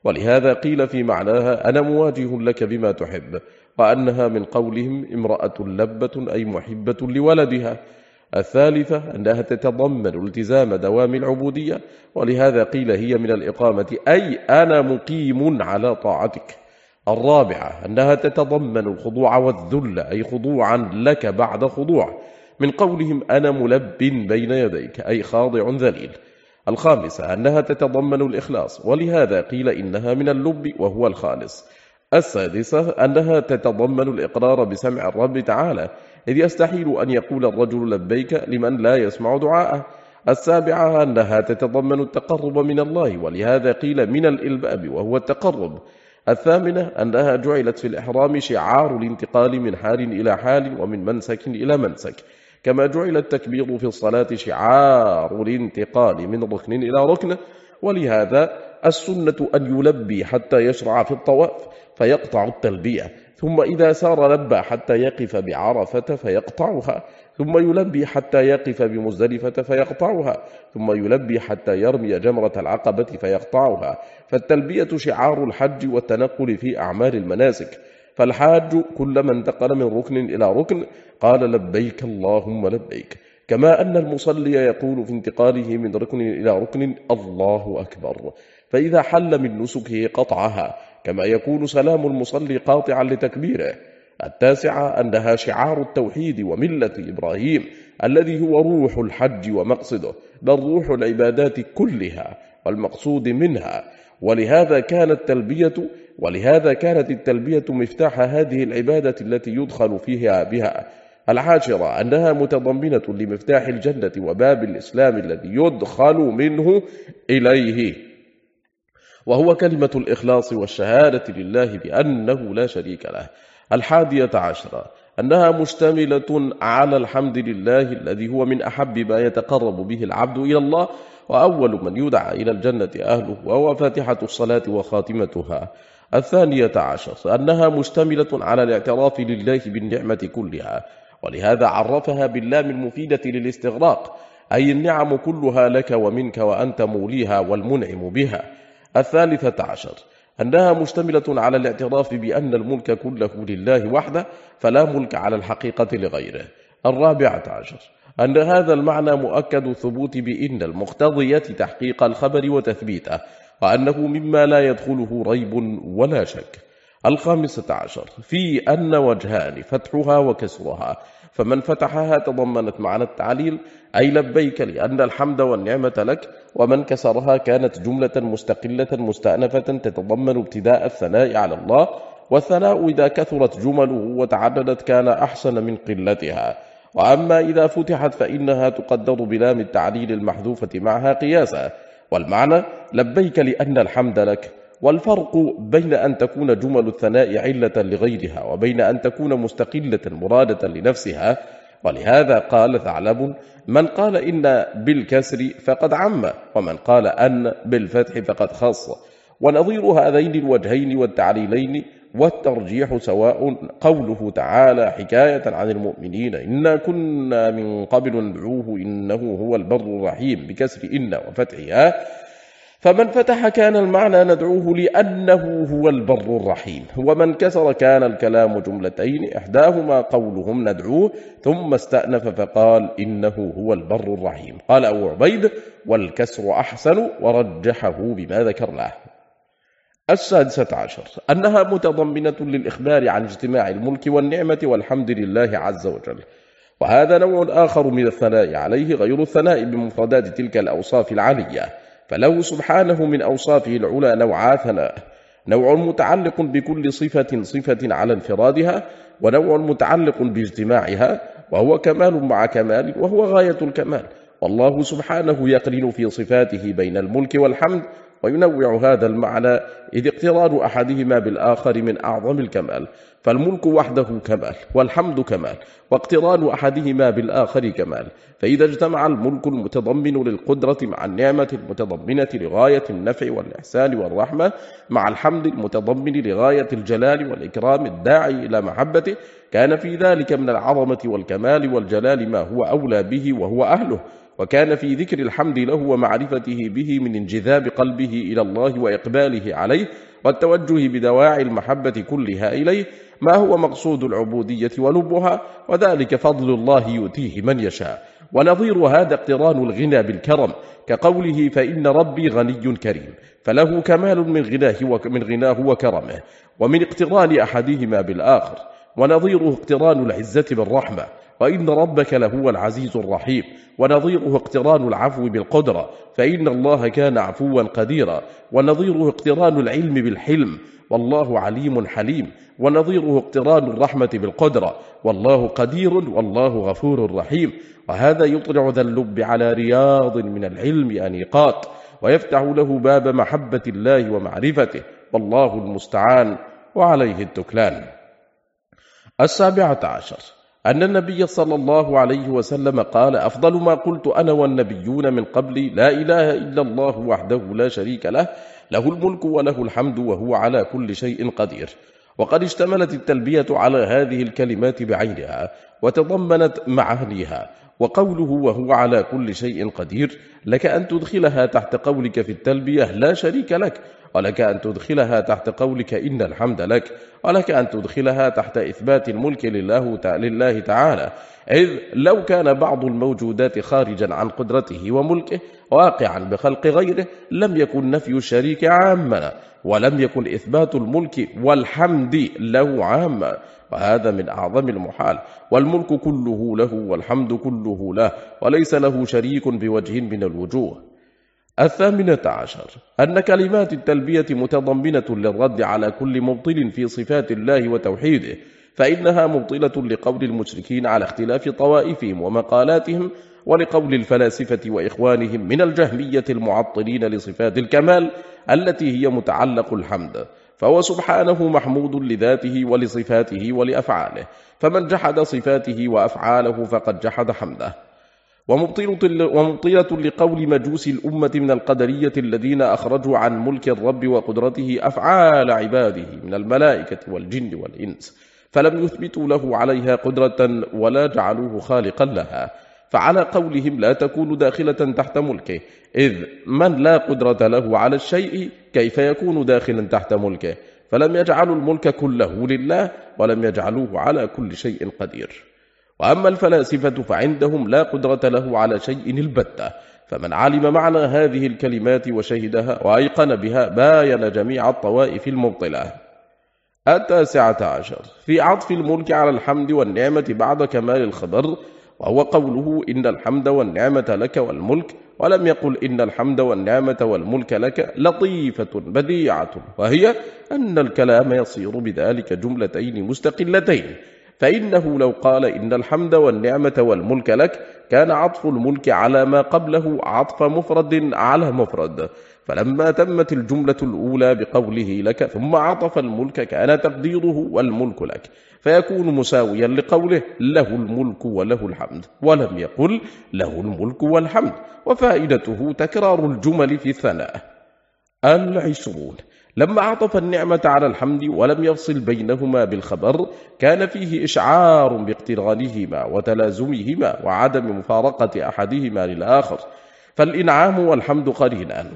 ولهذا قيل في معناها أنا مواجه لك بما تحب، وأنها من قولهم امرأة لبة أي محبة لولدها. الثالثة أنها تتضمن التزام دوام العبودية، ولهذا قيل هي من الإقامة أي أنا مقيم على طاعتك. الرابعة أنها تتضمن الخضوع والذل أي خضوعا لك بعد خضوع، من قولهم أنا ملب بين يديك أي خاضع ذليل. الخامسة أنها تتضمن الإخلاص، ولهذا قيل إنها من اللب وهو الخالص. السادسة أنها تتضمن الإقرار بسمع الرب تعالى، إذ يستحيل أن يقول الرجل لبيك لمن لا يسمع دعاءه. السابعة أنها تتضمن التقرب من الله، ولهذا قيل من الإلباب وهو التقرب. الثامنة أنها جعلت في الإحرام شعار الانتقال من حال إلى حال ومن منسك إلى منسك، كما جعل التكبير في الصلاة شعار الانتقال من ركن إلى ركن. ولهذا السنة أن يلبي حتى يشرع في الطواف فيقطع التلبية، ثم إذا سار لبى حتى يقف بعرفة فيقطعها، ثم يلبي حتى يقف بمزدلفة فيقطعها، ثم يلبي حتى يرمي جمرة العقبة فيقطعها. فالتلبية شعار الحج والتنقل في أعمال المناسك، فالحاج كلما انتقل من ركن إلى ركن قال لبيك اللهم لبيك، كما أن المصلي يقول في انتقاله من ركن إلى ركن الله أكبر، فإذا حل من نسكه قطعها، كما يكون سلام المصلي قاطعا لتكبيره. التاسعة أنها شعار التوحيد وملة إبراهيم الذي هو روح الحج ومقصده، بل روح العبادات كلها والمقصود منها. ولهذا كانت التلبية مفتاح هذه العبادة التي يدخل فيها بها. العاشرة أنها متضمنة لمفتاح الجنة وباب الإسلام الذي يدخل منه إليه، وهو كلمة الإخلاص والشهادة لله بأنه لا شريك له. الحادية عشرة أنها مشتملة على الحمد لله الذي هو من أحب ما يتقرب به العبد إلى الله، وأول من يدعى إلى الجنة أهله، وهو فاتحة الصلاة وخاتمتها. الثانية عشر أنها مشتملة على الاعتراف لله بالنعمة كلها، ولهذا عرفها باللام المفيدة للاستغراق، أي النعم كلها لك ومنك وأنت موليها والمنعم بها. الثالثة عشر أنها مشتملة على الاعتراف بأن الملك كله لله وحده، فلا ملك على الحقيقة لغيره. الرابعة عشر أن هذا المعنى مؤكد الثبوت بإن المقتضية تحقيق الخبر وتثبيته، وأنه مما لا يدخله ريب ولا شك. الخامسة عشر في أن وجهان فتحها وكسرها، فمن فتحها تضمنت معنى التعليل أي لبيك لأن الحمد والنعمة لك، ومن كسرها كانت جملة مستقلة مستأنفة تتضمن ابتداء الثناء على الله، والثناء إذا كثرت جمله وتعددت كان أحسن من قلتها. وأما إذا فتحت فإنها تقدر بلام التعليل المحذوفة معها قياسا، والمعنى لبيك لأن الحمد لك. والفرق بين أن تكون جمل الثناء علة لغيرها وبين أن تكون مستقلة مرادة لنفسها. ولهذا قال ثعلب من قال إن بالكسر فقد عم، ومن قال أن بالفتح فقد خص. ونظير هذين الوجهين والتعليلين والترجيح سواء قوله تعالى حكاية عن المؤمنين إنا كنا من قبل ندعوه إنه هو البر الرحيم بكسر إن وفتحها، فمن فتح كان المعنى ندعوه لأنه هو البر الرحيم، ومن كسر كان الكلام جملتين إحداهما قولهم ندعوه ثم استأنف فقال إنه هو البر الرحيم. قال أبو عبيد والكسر أحسن ورجحه بما ذكرناه. السادسة عشر أنها متضمنة للإخبار عن اجتماع الملك والنعمة والحمد لله عز وجل، وهذا نوع آخر من الثناء عليه غير الثناء بمفردات تلك الأوصاف العالية، فله سبحانه من أوصافه العلى نوعا ثناء، نوع متعلق بكل صفة على انفرادها، ونوع متعلق باجتماعها، وهو كمال مع كمال وهو غاية الكمال. والله سبحانه يقرن في صفاته بين الملك والحمد، وينوع هذا المعنى إذ اقتران أحدهما بالآخر من أعظم الكمال، فالملك وحده كمال والحمد كمال، واقتران أحدهما بالآخر كمال. فإذا اجتمع الملك المتضمن للقدرة مع النعمة المتضمنة لغاية النفع والإحسان والرحمة مع الحمد المتضمن لغاية الجلال والإكرام الداعي إلى محبته، كان في ذلك من العظمة والكمال والجلال ما هو أولى به وهو أهله. وكان في ذكر الحمد له ومعرفته به من انجذاب قلبه إلى الله وإقباله عليه والتوجه بدواعي المحبة كلها إليه ما هو مقصود العبودية ولبها، وذلك فضل الله يؤتيه من يشاء. ونظير هذا اقتران الغنى بالكرم، كقوله فإن ربي غني كريم، فله كمال من غناه وكرمه، ومن اقتران أحدهما بالآخر. ونظيره اقتران العزة بالرحمة، وإن ربك لهو العزيز الرحيم. ونظيره اقتران العفو بالقدرة، فإن الله كان عفوا قديرا. ونظيره اقتران العلم بالحلم، والله عليم حليم. ونظيره اقتران الرحمة بالقدرة، والله قدير والله غفور رحيم. وهذا يطلع ذا اللب على رياض من العلم أنيقات، ويفتح له باب محبة الله ومعرفته، والله المستعان وعليه التكلان. 17 أن النبي صلى الله عليه وسلم قال: أفضل ما قلت أنا والنبيون من قبلي لا إله إلا الله وحده لا شريك له، له الملك وله الحمد وهو على كل شيء قدير. وقد اشتملت التلبية على هذه الكلمات بعينها وتضمنت معانيها. وقوله وهو على كل شيء قدير لك أن تدخلها تحت قولك في التلبية لا شريك لك، ولك أن تدخلها تحت قولك إن الحمد لك، ولك أن تدخلها تحت إثبات الملك لله تعالى. إذ لو كان بعض الموجودات خارجا عن قدرته وملكه واقعا بخلق غيره لم يكن نفي الشريك عاما، ولم يكن إثبات الملك والحمد له عاما، وهذا من أعظم المحال. والملك كله له والحمد كله له، وليس له شريك بوجه من الوجوه. 18 أن كلمات التلبية متضمنة للرد على كل مبطل في صفات الله وتوحيده، فإنها مبطلة لقول المشركين على اختلاف طوائفهم ومقالاتهم، ولقول الفلاسفة وإخوانهم من الجهمية المعطلين لصفات الكمال التي هي متعلق الحمد. فهو سبحانه محمود لذاته ولصفاته ولأفعاله، فمن جحد صفاته وأفعاله فقد جحد حمده. ومبطلة لقول مجوس الأمة من القدرية الذين أخرجوا عن ملك الرب وقدرته أفعال عباده من الملائكة والجن والإنس، فلم يثبتوا له عليها قدرة ولا جعلوه خالقا لها، فعلى قولهم لا تكون داخلة تحت ملكه، إذ من لا قدرة له على الشيء كيف يكون داخلا تحت ملكه؟ فلم يجعلوا الملك كله لله، ولم يجعلوه على كل شيء قدير. وأما الفلاسفة فعندهم لا قدرة له على شيء البتة، فمن علم معنى هذه الكلمات وشهدها وأيقن بها باين جميع الطوائف المبطلة. 19 في عطف الملك على الحمد والنعمة بعد كمال الخبر، وهو قوله إن الحمد والنعمة لك والملك، ولم يقل إن الحمد والنعمة والملك لك لطيفة بديعة، وهي أن الكلام يصير بذلك جملتين مستقلتين. فإنه لو قال إن الحمد والنعمة والملك لك كان عطف الملك على ما قبله عطف مفرد على مفرد، فلما تمت الجملة الأولى بقوله لك ثم عطف الملك كان تقديره والملك لك، فيكون مساويا لقوله له الملك وله الحمد، ولم يقل له الملك والحمد، وفائدته تكرار الجمل في الثناء. 20 لما عطف النعمة على الحمد ولم يفصل بينهما بالخبر كان فيه إشعار باقترانهما وتلازمهما وعدم مفارقة أحدهما للآخر، فالإنعام والحمد قرينان.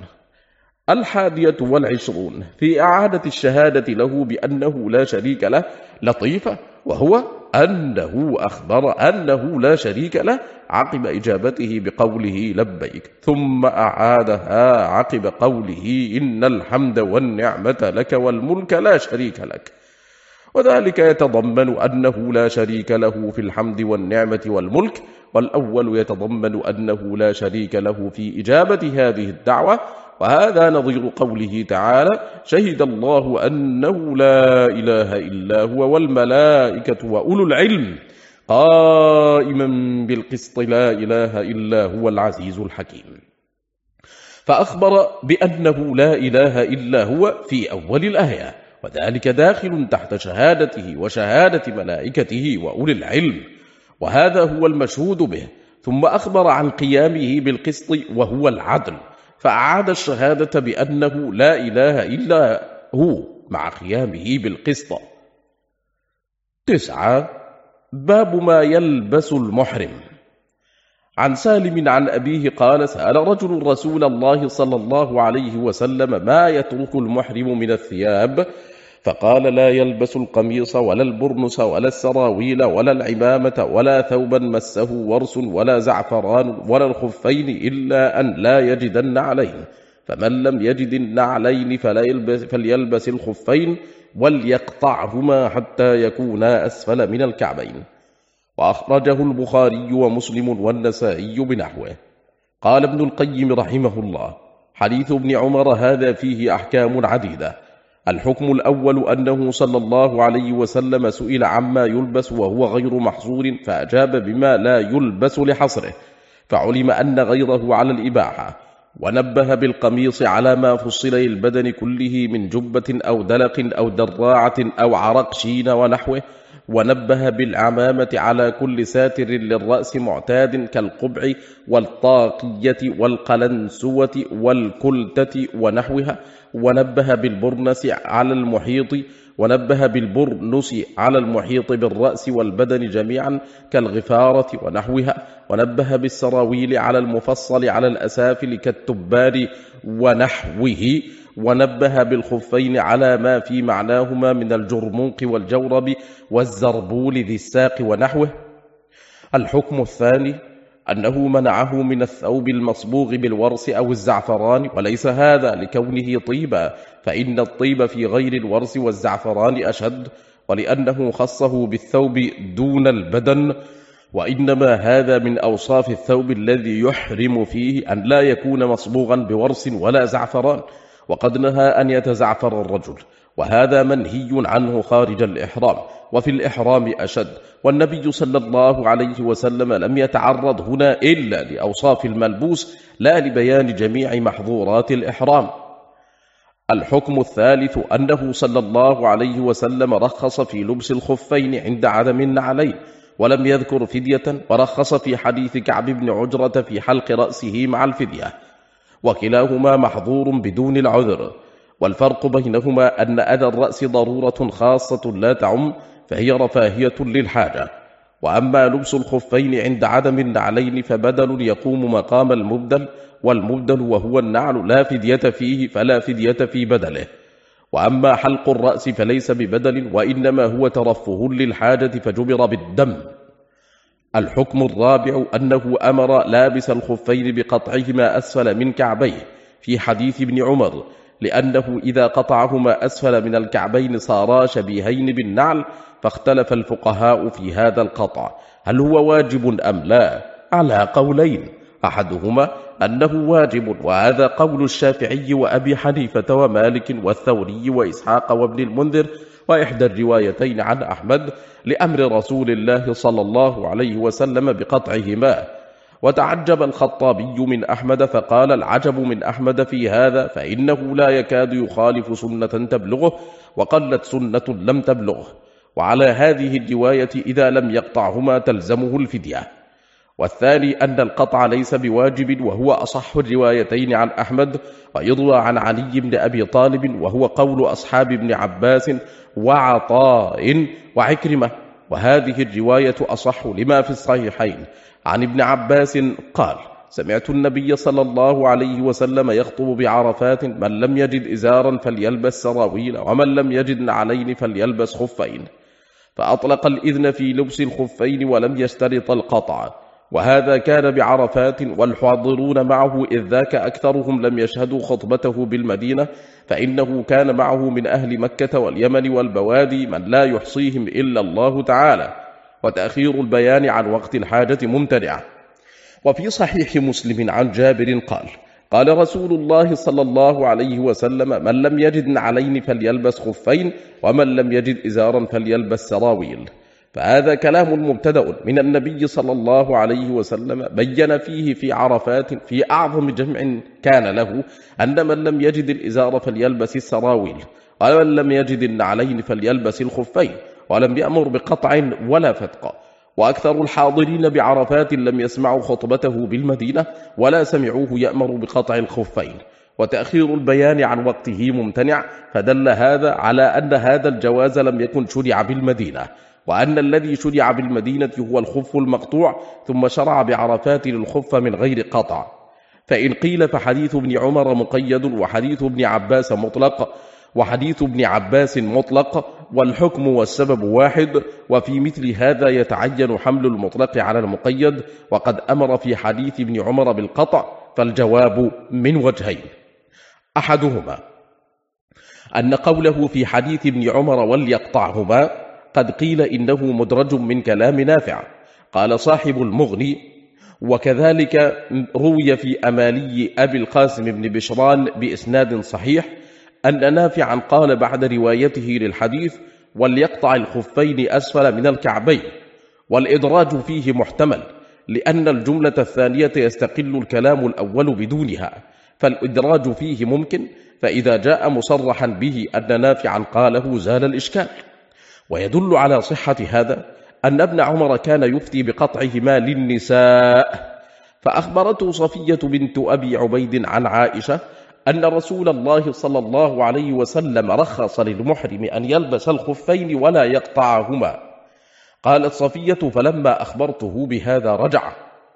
21 في إعادة الشهادة له بأنه لا شريك له لطيفة، وهو أنه أخبر أنه لا شريك له عقب إجابته بقوله لبيك، ثم أعادها عقب قوله إن الحمد والنعمة لك والملك لا شريك لك، وذلك يتضمن أنه لا شريك له في الحمد والنعمة والملك، والأول يتضمن أنه لا شريك له في إجابة هذه الدعوة، وهذا نظير قوله تعالى شهد الله أنه لا إله إلا هو والملائكة وأولو العلم قائما بالقسط لا إله إلا هو العزيز الحكيم. فأخبر بأنه لا إله إلا هو في أول الآية، وذلك داخل تحت شهادته وشهادة ملائكته وأولي العلم، وهذا هو المشهود به. ثم أخبر عن قيامه بالقسط وهو العدل، فأعاد الشهادة بأنه لا إله إلا هو مع قيامه بالقسط. 9. باب ما يلبس المحرم. عن سالم عن أبيه قال: سأل رجل رسول الله صلى الله عليه وسلم: ما يترك المحرم من الثياب؟ فقال: لا يلبس القميص ولا البرنس ولا السراويل ولا العمامة ولا ثوبا مسه ورس ولا زعفران ولا الخفين إلا أن لا يجد النعلين، فمن لم يجد النعلين فليلبس الخفين وليقطعهما حتى يكونا أسفل من الكعبين. وأخرجه البخاري ومسلم والنسائي بنحوه. قال ابن القيم رحمه الله: حديث ابن عمر هذا فيه أحكام عديدة. الحكم الأول أنه صلى الله عليه وسلم سئل عما يلبس وهو غير محظور فأجاب بما لا يلبس لحصره، فعلم أن غيره على الإباحة. ونبه بالقميص على ما فصل للبدن كله من جبة أو دلق أو دراعة أو عرقشين ونحوه. ونبه بالعمامة على كل ساتر للرأس معتاد كالقبع والطاقية والقلنسوة والكلتة ونحوها. ونبه بالبرنس على المحيط بالرأس والبدن جميعا كالغفارة ونحوها. ونبه بالسراويل على المفصل على الأسافل كالتبار ونحوه. ونبه بالخفين على ما في معناهما من الجرموق والجورب والزربول ذي الساق ونحوه. الحكم الثاني أنه منعه من الثوب المصبوغ بالورس أو الزعفران، وليس هذا لكونه طيبا، فإن الطيب في غير الورس والزعفران أشد، ولأنه خصه بالثوب دون البدن. وإنما هذا من أوصاف الثوب الذي يحرم فيه أن لا يكون مصبوغا بورس ولا زعفران، وقد نهى أن يتزعفر الرجل، وهذا منهي عنه خارج الإحرام، وفي الإحرام أشد. والنبي صلى الله عليه وسلم لم يتعرض هنا إلا لأوصاف الملبوس لا لبيان جميع محظورات الإحرام. الحكم الثالث أنه صلى الله عليه وسلم رخص في لبس الخفين عند عدم النعلين، ولم يذكر فدية، ورخص في حديث كعب بن عجرة في حلق رأسه مع الفدية، وكلاهما محظور بدون العذر. والفرق بينهما أن أذى الرأس ضرورة خاصة لا تعم، فهي رفاهية للحاجة. وأما لبس الخفين عند عدم النعلين فبدل يقوم مقام المبدل، والمبدل وهو النعل لا فدية فيه فلا فدية في بدله. وأما حلق الرأس فليس ببدل، وإنما هو ترفه للحاجة فجبر بالدم. الحكم الرابع أنه أمر لابس الخفين بقطعهما أسفل من كعبيه في حديث ابن عمر، لأنه إذا قطعهما أسفل من الكعبين صارا شبيهين بالنعل، فاختلف الفقهاء في هذا القطع هل هو واجب أم لا، على قولين: أحدهما أنه واجب، وهذا قول الشافعي وأبي حنيفة ومالك والثوري وإسحاق وابن المنذر، وإحدى الروايتين عن أحمد لأمر رسول الله صلى الله عليه وسلم بقطعهما. وتعجب الخطابي من أحمد فقال: العجب من أحمد في هذا فإنه لا يكاد يخالف سنة تبلغه، وقلت سنة لم تبلغه. وعلى هذه الرواية إذا لم يقطعهما تلزمه الفدية. والثاني أن القطع ليس بواجب، وهو أصح الروايتين عن أحمد، ويروى عن علي بن أبي طالب، وهو قول أصحاب ابن عباس وعطاء وعكرمة. وهذه الرواية أصح لما في الصحيحين عن ابن عباس قال: سمعت النبي صلى الله عليه وسلم يخطب بعرفات: من لم يجد إزارا فليلبس سراويل، ومن لم يجد نعلين فليلبس خفين، فأطلق الإذن في لبس الخفين ولم يشترط القطع. وهذا كان بعرفات، والحاضرون معه إذ ذاك أكثرهم لم يشهدوا خطبته بالمدينة، فإنه كان معه من أهل مكة واليمن والبوادي من لا يحصيهم إلا الله تعالى، وتأخير البيان عن وقت الحاجة ممتنع. وفي صحيح مسلم عن جابر قال: قال رسول الله صلى الله عليه وسلم: من لم يجد نعلين فليلبس خفين، ومن لم يجد إزارا فليلبس سراويل. فهذا كلام مبتدأ من النبي صلى الله عليه وسلم بين فيه في عرفات في أعظم جمع كان له أن من لم يجد الإزار فليلبس السراويل، ومن لم يجد النعلين فليلبس الخفين، ولم يأمر بقطع ولا فتق. وأكثر الحاضرين بعرفات لم يسمعوا خطبته بالمدينة ولا سمعوه يأمر بقطع الخفين، وتأخير البيان عن وقته ممتنع، فدل هذا على أن هذا الجواز لم يكن شرع بالمدينة، وأن الذي شرع بالمدينة هو الخف المقطوع، ثم شرع بعرفات للخف من غير قطع. فإن قيل فحديث ابن عمر مقيد، وحديث ابن عباس مطلق، وحديث ابن عباس مطلق، والحكم والسبب واحد، وفي مثل هذا يتعين حمل المطلق على المقيد، وقد أمر في حديث ابن عمر بالقطع. فالجواب من وجهين: أحدهما أن قوله في حديث ابن عمر وليقطعهما قد قيل إنه مدرج من كلام نافع، قال صاحب المغني: وكذلك روي في أمالي أبي القاسم بن بشران بإسناد صحيح أن نافعا قال بعد روايته للحديث: وليقطع الخفين أسفل من الكعبين. والإدراج فيه محتمل، لأن الجملة الثانية يستقل الكلام الأول بدونها، فالإدراج فيه ممكن، فإذا جاء مصرحا به أن نافعا قاله زال الإشكال. ويدل على صحة هذا أن ابن عمر كان يفتي بقطعهما للنساء، فأخبرته صفية بنت أبي عبيد عن عائشة أن رسول الله صلى الله عليه وسلم رخص للمحرم أن يلبس الخفين ولا يقطعهما. قالت صفية: فلما أخبرته بهذا رجع.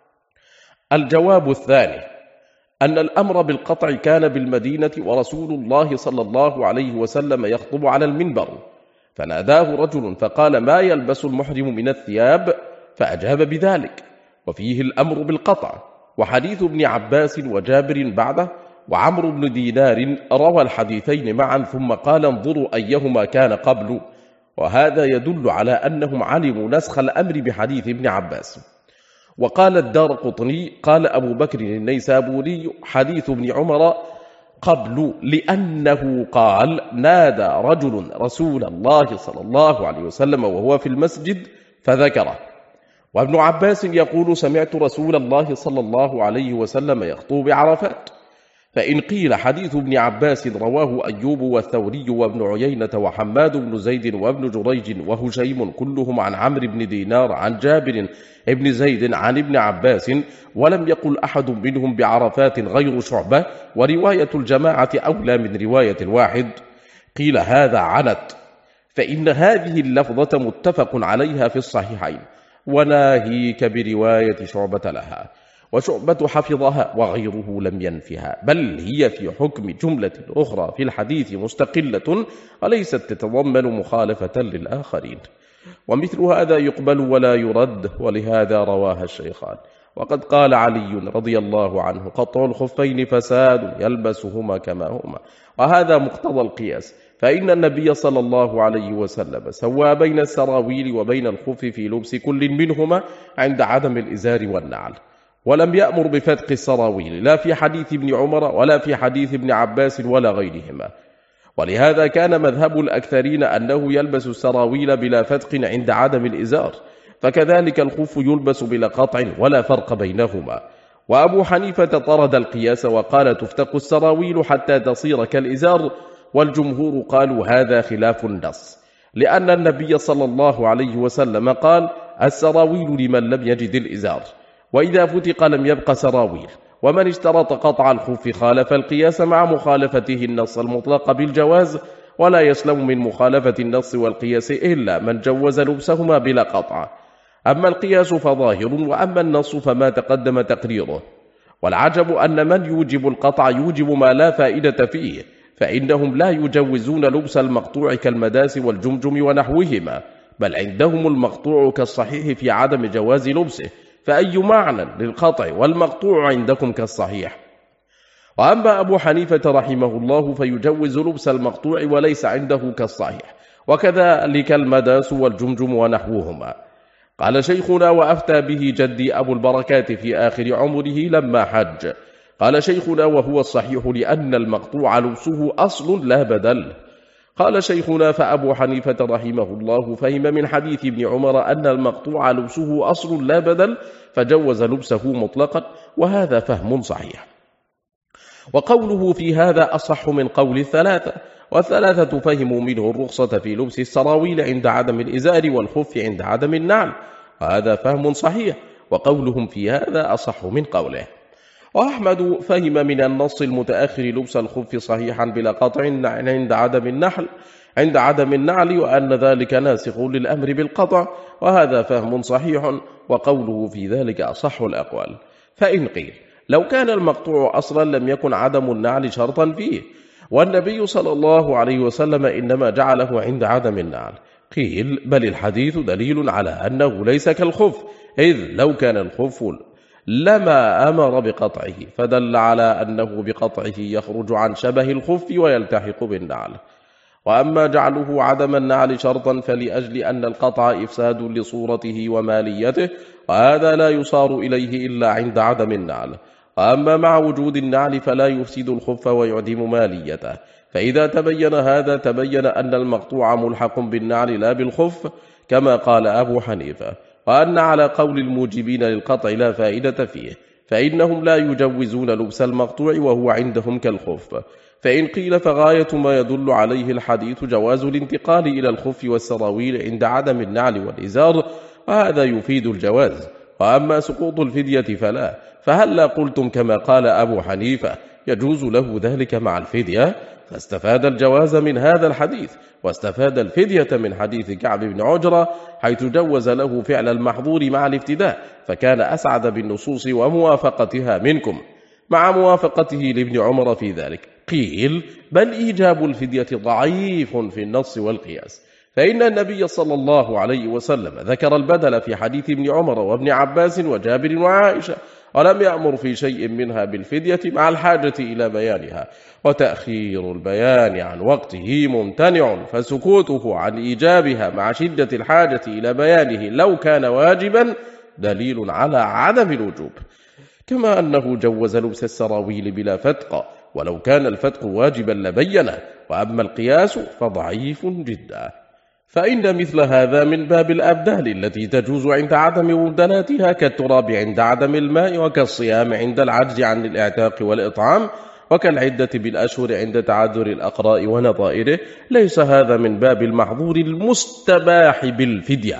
الجواب الثاني أن الأمر بالقطع كان بالمدينة، ورسول الله صلى الله عليه وسلم يخطب على المنبر، فناداه رجل فقال: ما يلبس المحرم من الثياب؟ فأجاب بذلك، وفيه الأمر بالقطع. وحديث ابن عباس وجابر بعده وعمرو بن دينار روى الحديثين معا، ثم قال: انظروا أيهما كان قبل. وهذا يدل على أنهم علموا نسخ الأمر بحديث ابن عباس. وقال الدارقطني قال أبو بكر النيسابوري: حديث ابن عمر قبل، لأنه قال: نادى رجل رسول الله صلى الله عليه وسلم وهو في المسجد فذكره. وابن عباس يقول: سمعت رسول الله صلى الله عليه وسلم يخطب بعرفات. فإن قيل حديث ابن عباس رواه أيوب والثوري وابن عيينة وحماد بن زيد وابن جريج وهشيم كلهم عن عمرو بن دينار عن جابر بن زيد عن ابن عباس، ولم يقل أحد منهم بعرفات غير شعبة، ورواية الجماعة أولى من رواية الواحد، قيل هذا عنت، فإن هذه اللفظة متفق عليها في الصحيحين، وناهيك برواية شعبة لها، وشعبة حفظها وغيره لم ينفها، بل هي في حكم جملة أخرى في الحديث مستقلة، وليست تتضمن مخالفة للآخرين. ومثل هذا يقبل ولا يرد، ولهذا رواها الشيخان. وقد قال علي رضي الله عنه: قطع الخفين فساد يلبسهما كما هما. وهذا مقتضى القياس، فإن النبي صلى الله عليه وسلم سوى بين السراويل وبين الخف في لبس كل منهما عند عدم الإزار والنعل، ولم يأمر بفتق السراويل لا في حديث ابن عمر ولا في حديث ابن عباس ولا غيرهما. ولهذا كان مذهب الأكثرين أنه يلبس السراويل بلا فتق عند عدم الإزار، فكذلك الخف يلبس بلا قطع ولا فرق بينهما. وأبو حنيفة طرد القياس وقال: تفتق السراويل حتى تصير كالإزار، والجمهور قالوا هذا خلاف النص، لأن النبي صلى الله عليه وسلم قال: السراويل لمن لم يجد الإزار، وإذا فتق لم يبق سراويل. ومن اشترط قطع الخف خالف القياس مع مخالفته النص المطلق بالجواز، ولا يسلم من مخالفة النص والقياس إلا من جوز لبسهما بلا قطع. أما القياس فظاهر، وأما النص فما تقدم تقريره. والعجب أن من يوجب القطع يوجب ما لا فائدة فيه، فإنهم لا يجوزون لبس المقطوع كالمداس والجمجم ونحوهما، بل عندهم المقطوع كالصحيح في عدم جواز لبسه، فأي معنى للقطع والمقطوع عندكم كالصحيح؟ وأما أبو حنيفة رحمه الله فيجوز لبس المقطوع وليس عنده كالصحيح، وكذلك المداس والجمجم ونحوهما. قال شيخنا: وأفتى به جدي أبو البركات في آخر عمره لما حج. قال شيخنا: وهو الصحيح، لأن المقطوع لبسه أصل لا بدل. قال شيخنا: فأبو حنيفة رحمه الله فهم من حديث ابن عمر أن المقطوع لبسه أصل لا بدل، فجوز لبسه مطلقا، وهذا فهم صحيح. وقوله في هذا أصح من قول الثلاثة، والثلاثة فهموا منه الرخصة في لبس السراويل عند عدم الإزار والخف عند عدم النعل، وهذا فهم صحيح، وقولهم في هذا أصح من قوله. وأحمد فهم من النص المتأخر لبس الخف صحيحا بلا قطع عند عدم النعل وأن ذلك ناسخ للأمر بالقطع، وهذا فهم صحيح، وقوله في ذلك أصح الأقوال. فإن قيل لو كان المقطوع أصلا لم يكن عدم النعل شرطا فيه، والنبي صلى الله عليه وسلم إنما جعله عند عدم النعل، قيل بل الحديث دليل على أنه ليس كالخف، إذ لو كان الخف لما أمر بقطعه، فدل على أنه بقطعه يخرج عن شبه الخف ويلتحق بالنعل. وأما جعله عدم النعل شرطا فلأجل أن القطع إفساد لصورته وماليته، وهذا لا يصار إليه إلا عند عدم النعل. وأما مع وجود النعل فلا يفسد الخف ويعدم ماليته، فإذا تبين هذا تبين أن المقطوع ملحق بالنعل لا بالخف، كما قال أبو حنيفة، وأن على قول الموجبين للقطع لا فائدة فيه، فإنهم لا يجوزون لبس المقطوع وهو عندهم كالخف. فإن قيل فغاية ما يدل عليه الحديث جواز الانتقال إلى الخف والسراويل عند عدم النعل والإزار، وهذا يفيد الجواز. وأما سقوط الفدية فلا، فهلا قلتم كما قال أبو حنيفة يجوز له ذلك مع الفدية؟ فاستفاد الجواز من هذا الحديث، واستفاد الفدية من حديث كعب بن عجرة حيث جوز له فعل المحظور مع الافتداء، فكان أسعد بالنصوص وموافقتها منكم، مع موافقته لابن عمر في ذلك. قيل بل إيجاب الفدية ضعيف في النص والقياس، فإن النبي صلى الله عليه وسلم ذكر البدل في حديث ابن عمر وابن عباس وجابر وعائشة، ولم يأمر في شيء منها بالفدية مع الحاجة إلى بيانها، وتأخير البيان عن وقته ممتنع، فسكوته عن إيجابها مع شدة الحاجة إلى بيانه لو كان واجبا دليل على عدم الوجوب، كما أنه جوز لبس السراويل بلا فتق، ولو كان الفتق واجبا لبينه. وأما القياس فضعيف جدا، فإن مثل هذا من باب الأبدال التي تجوز عند عدم مبدلاتها، كالتراب عند عدم الماء، وكالصيام عند العجز عن الإعتاق والإطعام، وكالعدة بالأشهر عند تعذر الأقراء ونظائره. ليس هذا من باب المحظور المستباح بالفدية.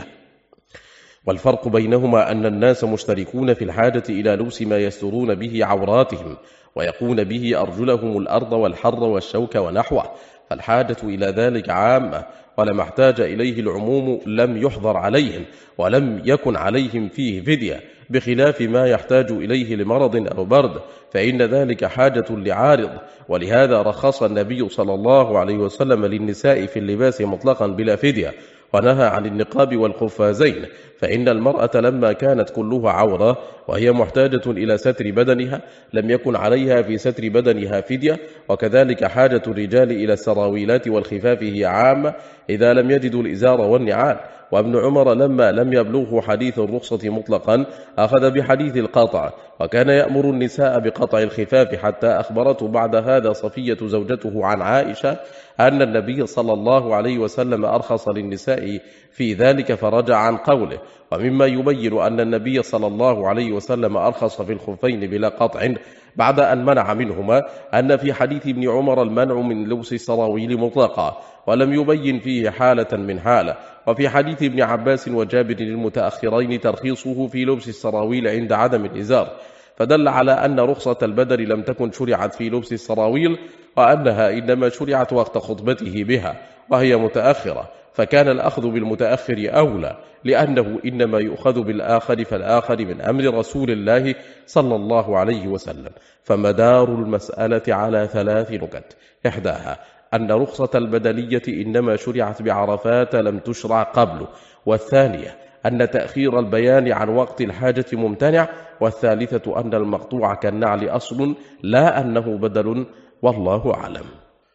والفرق بينهما أن الناس مشتركون في الحاجة إلى لبس ما يسترون به عوراتهم ويقون به أرجلهم الأرض والحر والشوك ونحوه، فالحاجة إلى ذلك عامة، ولما احتاج إليه العموم لم يحضر عليهم ولم يكن عليهم فيه فدية، بخلاف ما يحتاج إليه لمرض أو برد، فإن ذلك حاجة لعارض. ولهذا رخص النبي صلى الله عليه وسلم للنساء في اللباس مطلقا بلا فدية، ونهى عن النقاب والقفازين، فإن المرأة لما كانت كلها عورة وهي محتاجة إلى ستر بدنها لم يكن عليها في ستر بدنها فدية. وكذلك حاجة الرجال إلى السراويلات والخفاف هي عامة إذا لم يجدوا الإزار والنعال. وابن عمر لما لم يبلغه حديث الرخصة مطلقا أخذ بحديث القطع، وكان يأمر النساء بقطع الخفاف، حتى أخبرته بعد هذا صفية زوجته عن عائشة أن النبي صلى الله عليه وسلم أرخص للنساء في ذلك فرجع عن قوله. ومما يبين أن النبي صلى الله عليه وسلم أرخص في الخفين بلا قطع بعد أن منع منهما أن في حديث ابن عمر المنع من لبس السراويل مطلقا، ولم يبين فيه حالة من حالة. وفي حديث ابن عباس وجابر المتأخرين ترخيصه في لبس السراويل عند عدم الإزار، فدل على أن رخصة البدل لم تكن شرعت في لبس السراويل، وأنها إنما شرعت وقت خطبته بها وهي متأخرة، فكان الأخذ بالمتأخر أولى، لأنه إنما يؤخذ بالآخر فالآخر من أمر رسول الله صلى الله عليه وسلم. فمدار المسألة على 3 نكت: إحداها أن رخصة البدلية إنما شرعت بعرفات لم تشرع قبل، والثانية أن تأخير البيان عن وقت الحاجة ممتنع، والثالثة أن المقطوع كالنعل أصل لا أنه بدل، والله أعلم.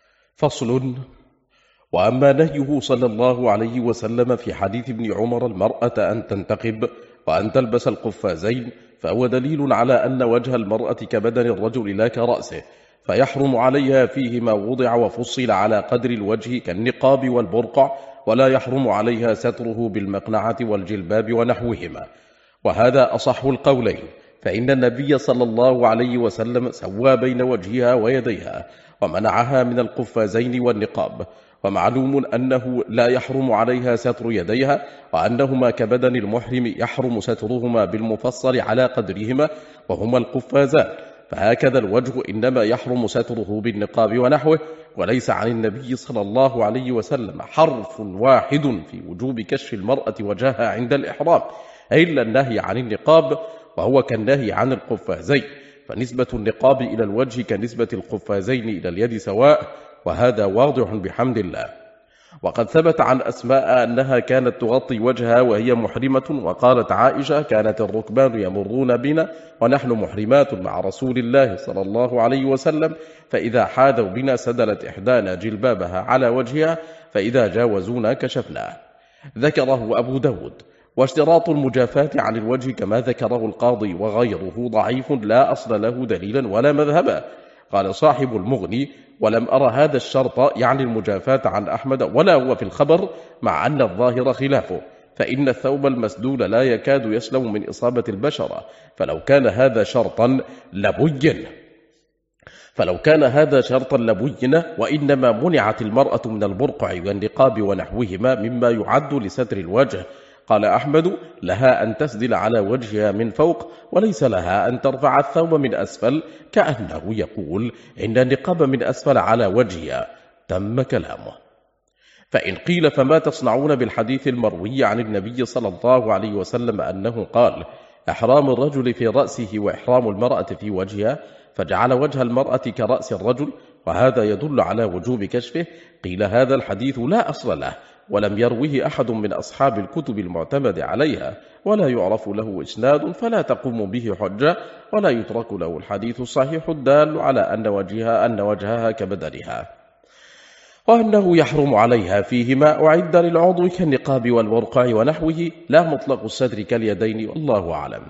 فصل. وأما نهيه صلى الله عليه وسلم في حديث ابن عمر المرأة أن تنتقب وأن تلبس القفازين، فهو دليل على أن وجه المرأة كبدن الرجل لا كرأسه، فيحرم عليها فيه ما وضع وفصل على قدر الوجه كالنقاب والبرقع، ولا يحرم عليها ستره بالمقنعة والجلباب ونحوهما، وهذا أصح القولين، فإن النبي صلى الله عليه وسلم سوى بين وجهها ويديها ومنعها من القفازين والنقاب. ومعلوم أنه لا يحرم عليها ستر يديها، وأنهما كبدن المحرم يحرم سترهما بالمفصل على قدرهما وهما القفازان، فهكذا الوجه إنما يحرم ستره بالنقاب ونحوه. وليس عن النبي صلى الله عليه وسلم حرف واحد في وجوب كشف المرأة وجهها عند الإحرام إلا النهي عن النقاب، وهو كالنهي عن القفازين، فنسبة النقاب إلى الوجه كنسبة القفازين إلى اليد سواء، وهذا واضح بحمد الله. وقد ثبت عن أسماء أنها كانت تغطي وجهها وهي محرمة، وقالت عائشة: كانت الركبان يمرون بنا ونحن محرمات مع رسول الله صلى الله عليه وسلم، فإذا حاذوا بنا سدلت إحدانا جلبابها على وجهها، فإذا جاوزونا كشفناه. ذكره أبو داود. واشتراط المجافاة عن الوجه كما ذكره القاضي وغيره ضعيف لا أصل له دليلا ولا مذهبا. قال صاحب المغني: ولم أرى هذا الشرط يعني المجافاة عن أحمد ولا هو في الخبر، مع أن الظاهر خلافه، فإن الثوب المسدول لا يكاد يسلم من إصابة البشرة، فلو كان هذا شرطا لبين، وإنما منعت المرأة من البرقع والنقاب ونحوهما مما يعد لستر الوجه. قال أحمد: لها أن تسدل على وجهها من فوق، وليس لها أن ترفع الثوب من أسفل، كأنه يقول إن النقاب من أسفل على وجهها. تم كلامه. فإن قيل: فما تصنعون بالحديث المروي عن النبي صلى الله عليه وسلم أنه قال: إحرام الرجل في رأسه وإحرام المرأة في وجهها، فجعل وجه المرأة كرأس الرجل، وهذا يدل على وجوب كشفه؟ قيل: هذا الحديث لا أصل له، ولم يروه أحد من أصحاب الكتب المعتمد عليها، ولا يعرف له إسناد، فلا تقوم به حجة، ولا يترك له الحديث الصحيح الدال على أن وجهها كبدنها، وأنه يحرم عليها فيه ما أعد للعضو كالنقاب والبرقع ونحوه، لا مطلق الستر كاليدين، والله أعلم.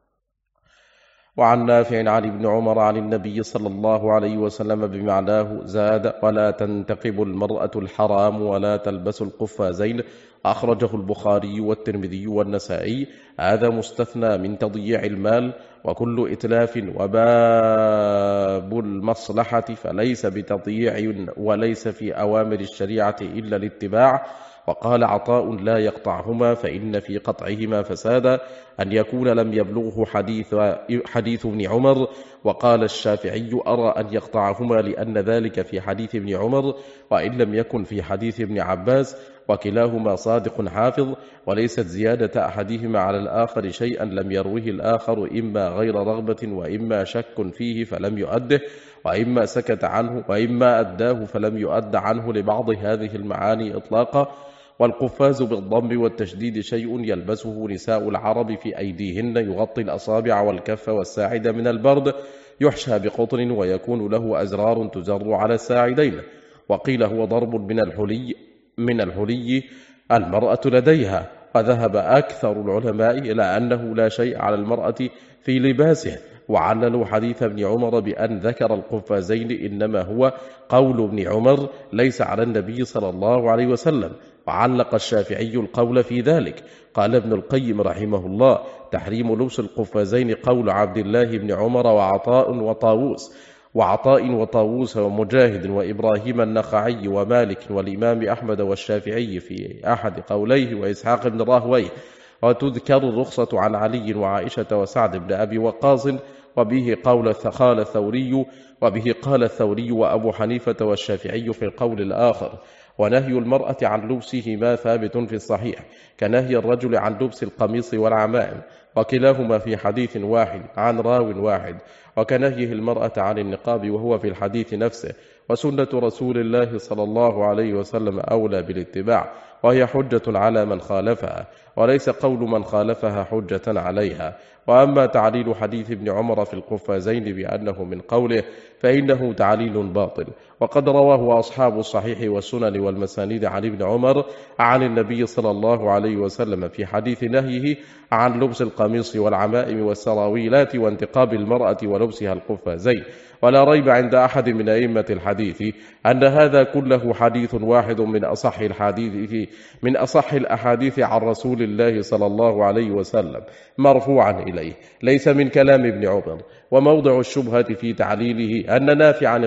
وعن نافع عن ابن عمر عن النبي صلى الله عليه وسلم بمعناه زاد: ولا تنتقب المرأة الحرام ولا تلبس القفازين. أخرجه البخاري والترمذي والنسائي. هذا مستثنى من تضييع المال، وكل إتلاف وباب المصلحة فليس بتضييع، وليس في أوامر الشريعة إلا الاتباع. وقال عطاء: لا يقطعهما فإن في قطعهما فسادا، أن يكون لم يبلغه حديث ابن عمر. وقال الشافعي: أرى أن يقطعهما لأن ذلك في حديث ابن عمر، وإن لم يكن في حديث ابن عباس، وكلاهما صادق حافظ، وليست زيادة أحدهما على الآخر شيئا لم يروه الآخر، إما غير رغبة، وإما شك فيه فلم يؤده، وإما سكت عنه، وإما أداه فلم يؤد عنه، لبعض هذه المعاني إطلاقا. والقفاز بالضم والتشديد شيء يلبسه نساء العرب في أيديهن، يغطي الأصابع والكف والساعد من البرد، يحشى بقطن ويكون له أزرار تزر على الساعدين. وقيل هو ضرب من الحلي المرأة لديها. وذهب أكثر العلماء إلى أنه لا شيء على المرأة في لباسه، وعللوا حديث ابن عمر بأن ذكر القفازين إنما هو قول ابن عمر، ليس على النبي صلى الله عليه وسلم. وعلق الشافعي القول في ذلك. قال ابن القيم رحمه الله: تحريم لبس القفازين قول عبد الله بن عمر وعطاء وطاووس ومجاهد وإبراهيم النخعي ومالك والإمام أحمد والشافعي في أحد قوليه، وإسحاق بن راهويه. وتذكر الرخصة عن علي وعائشة وسعد بن أبي وقاص، وبه قال الثوري وأبو حنيفة والشافعي في القول الآخر. ونهي المرأة عن لبسهما ثابت في الصحيح، كنهي الرجل عن لبس القميص والعمائم، وكلاهما في حديث واحد عن راو واحد، وكنهيه المرأة عن النقاب وهو في الحديث نفسه. وسنة رسول الله صلى الله عليه وسلم أولى بالاتباع، وهي حجة على من خالفها، وليس قول من خالفها حجة عليها. وأما تعليل حديث ابن عمر في القفازين بأنه من قوله فإنه تعليل باطل، وقد رواه أصحاب الصحيح والسنن والمسانيد عن ابن عمر عن النبي صلى الله عليه وسلم في حديث نهيه عن لبس القميص والعمائم والسراويلات وانتقاب المرأة ولبسها القفازين. ولا ريب عند أحد من أئمة الحديث أن هذا كله حديث واحد من أصح الحديث من أصح الأحاديث عن رسول الله صلى الله عليه وسلم مرفوعا إليه، ليس من كلام ابن عمر. وموضع الشبهة في تعليله أن نافعا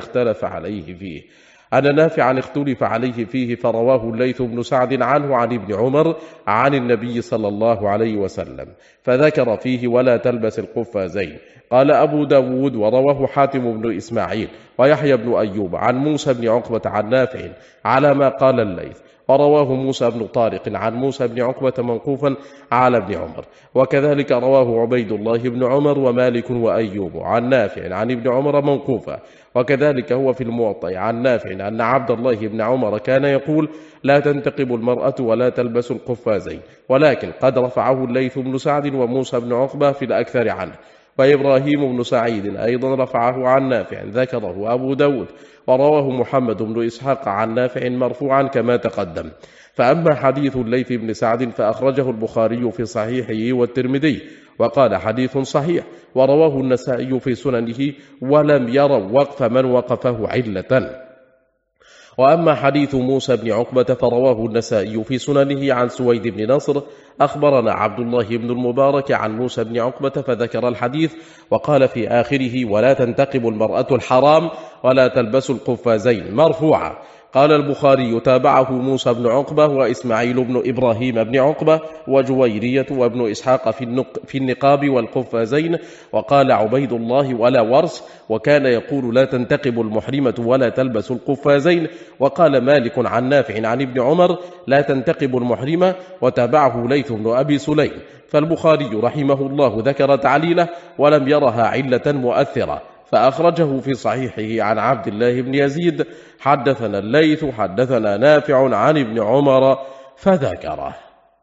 اختلف عليه فيه فرواه الليث بن سعد عنه عن ابن عمر عن النبي صلى الله عليه وسلم فذكر فيه ولا تلبس القفازين. قال أبو داود ورواه حاتم بن إسماعيل ويحيى بن أيوب عن موسى بن عقبة عن نافع على ما قال الليث، ورواه موسى بن طارق عن موسى بن عقبة موقوفا على ابن عمر، وكذلك رواه عبيد الله بن عمر ومالك وأيوب عن نافع عن ابن عمر موقوفا، وكذلك هو في الموطأ عن نافع أن عبد الله بن عمر كان يقول لا تنتقب المرأة ولا تلبس القفازين، ولكن قد رفعه الليث بن سعد وموسى بن عقبة في الأكثر عنه، وإبراهيم بن سعيد أيضا رفعه عن نافع ذكره أبو داود، ورواه محمد بن إسحاق عن نافع مرفوعا كما تقدم. فأما حديث الليث بن سعد فأخرجه البخاري في صحيحه والترمذي وقال حديث صحيح، ورواه النسائي في سننه ولم يروا وقف من وقفه علة. وأما حديث موسى بن عقبة فرواه النسائي في سننه عن سويد بن نصر أخبرنا عبد الله بن المبارك عن موسى بن عقبة فذكر الحديث وقال في آخره ولا تنتقب المرأة الحرام ولا تلبس القفازين مرفوعا. قال البخاري تابعه موسى بن عقبة وإسماعيل بن إبراهيم بن عقبة وجويرية وابن إسحاق في النقاب والقفازين، وقال عبيد الله ولا ورس، وكان يقول لا تنتقب المحرمة ولا تلبس القفازين، وقال مالك عن نافع عن ابن عمر لا تنتقب المحرمة، وتابعه ليث بن أبي سليم. فالبخاري رحمه الله ذكر تعليله ولم يرها علة مؤثرة، فأخرجه في صحيحه عن عبد الله بن يزيد حدثنا الليث حدثنا نافع عن ابن عمر فذكره.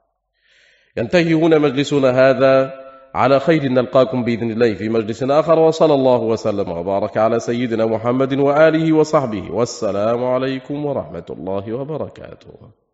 ينتهي هنا مجلسنا هذا، على خير نلقاكم بإذن الله في مجلس آخر، وصلى الله وسلم وبارك على سيدنا محمد وآله وصحبه، والسلام عليكم ورحمة الله وبركاته.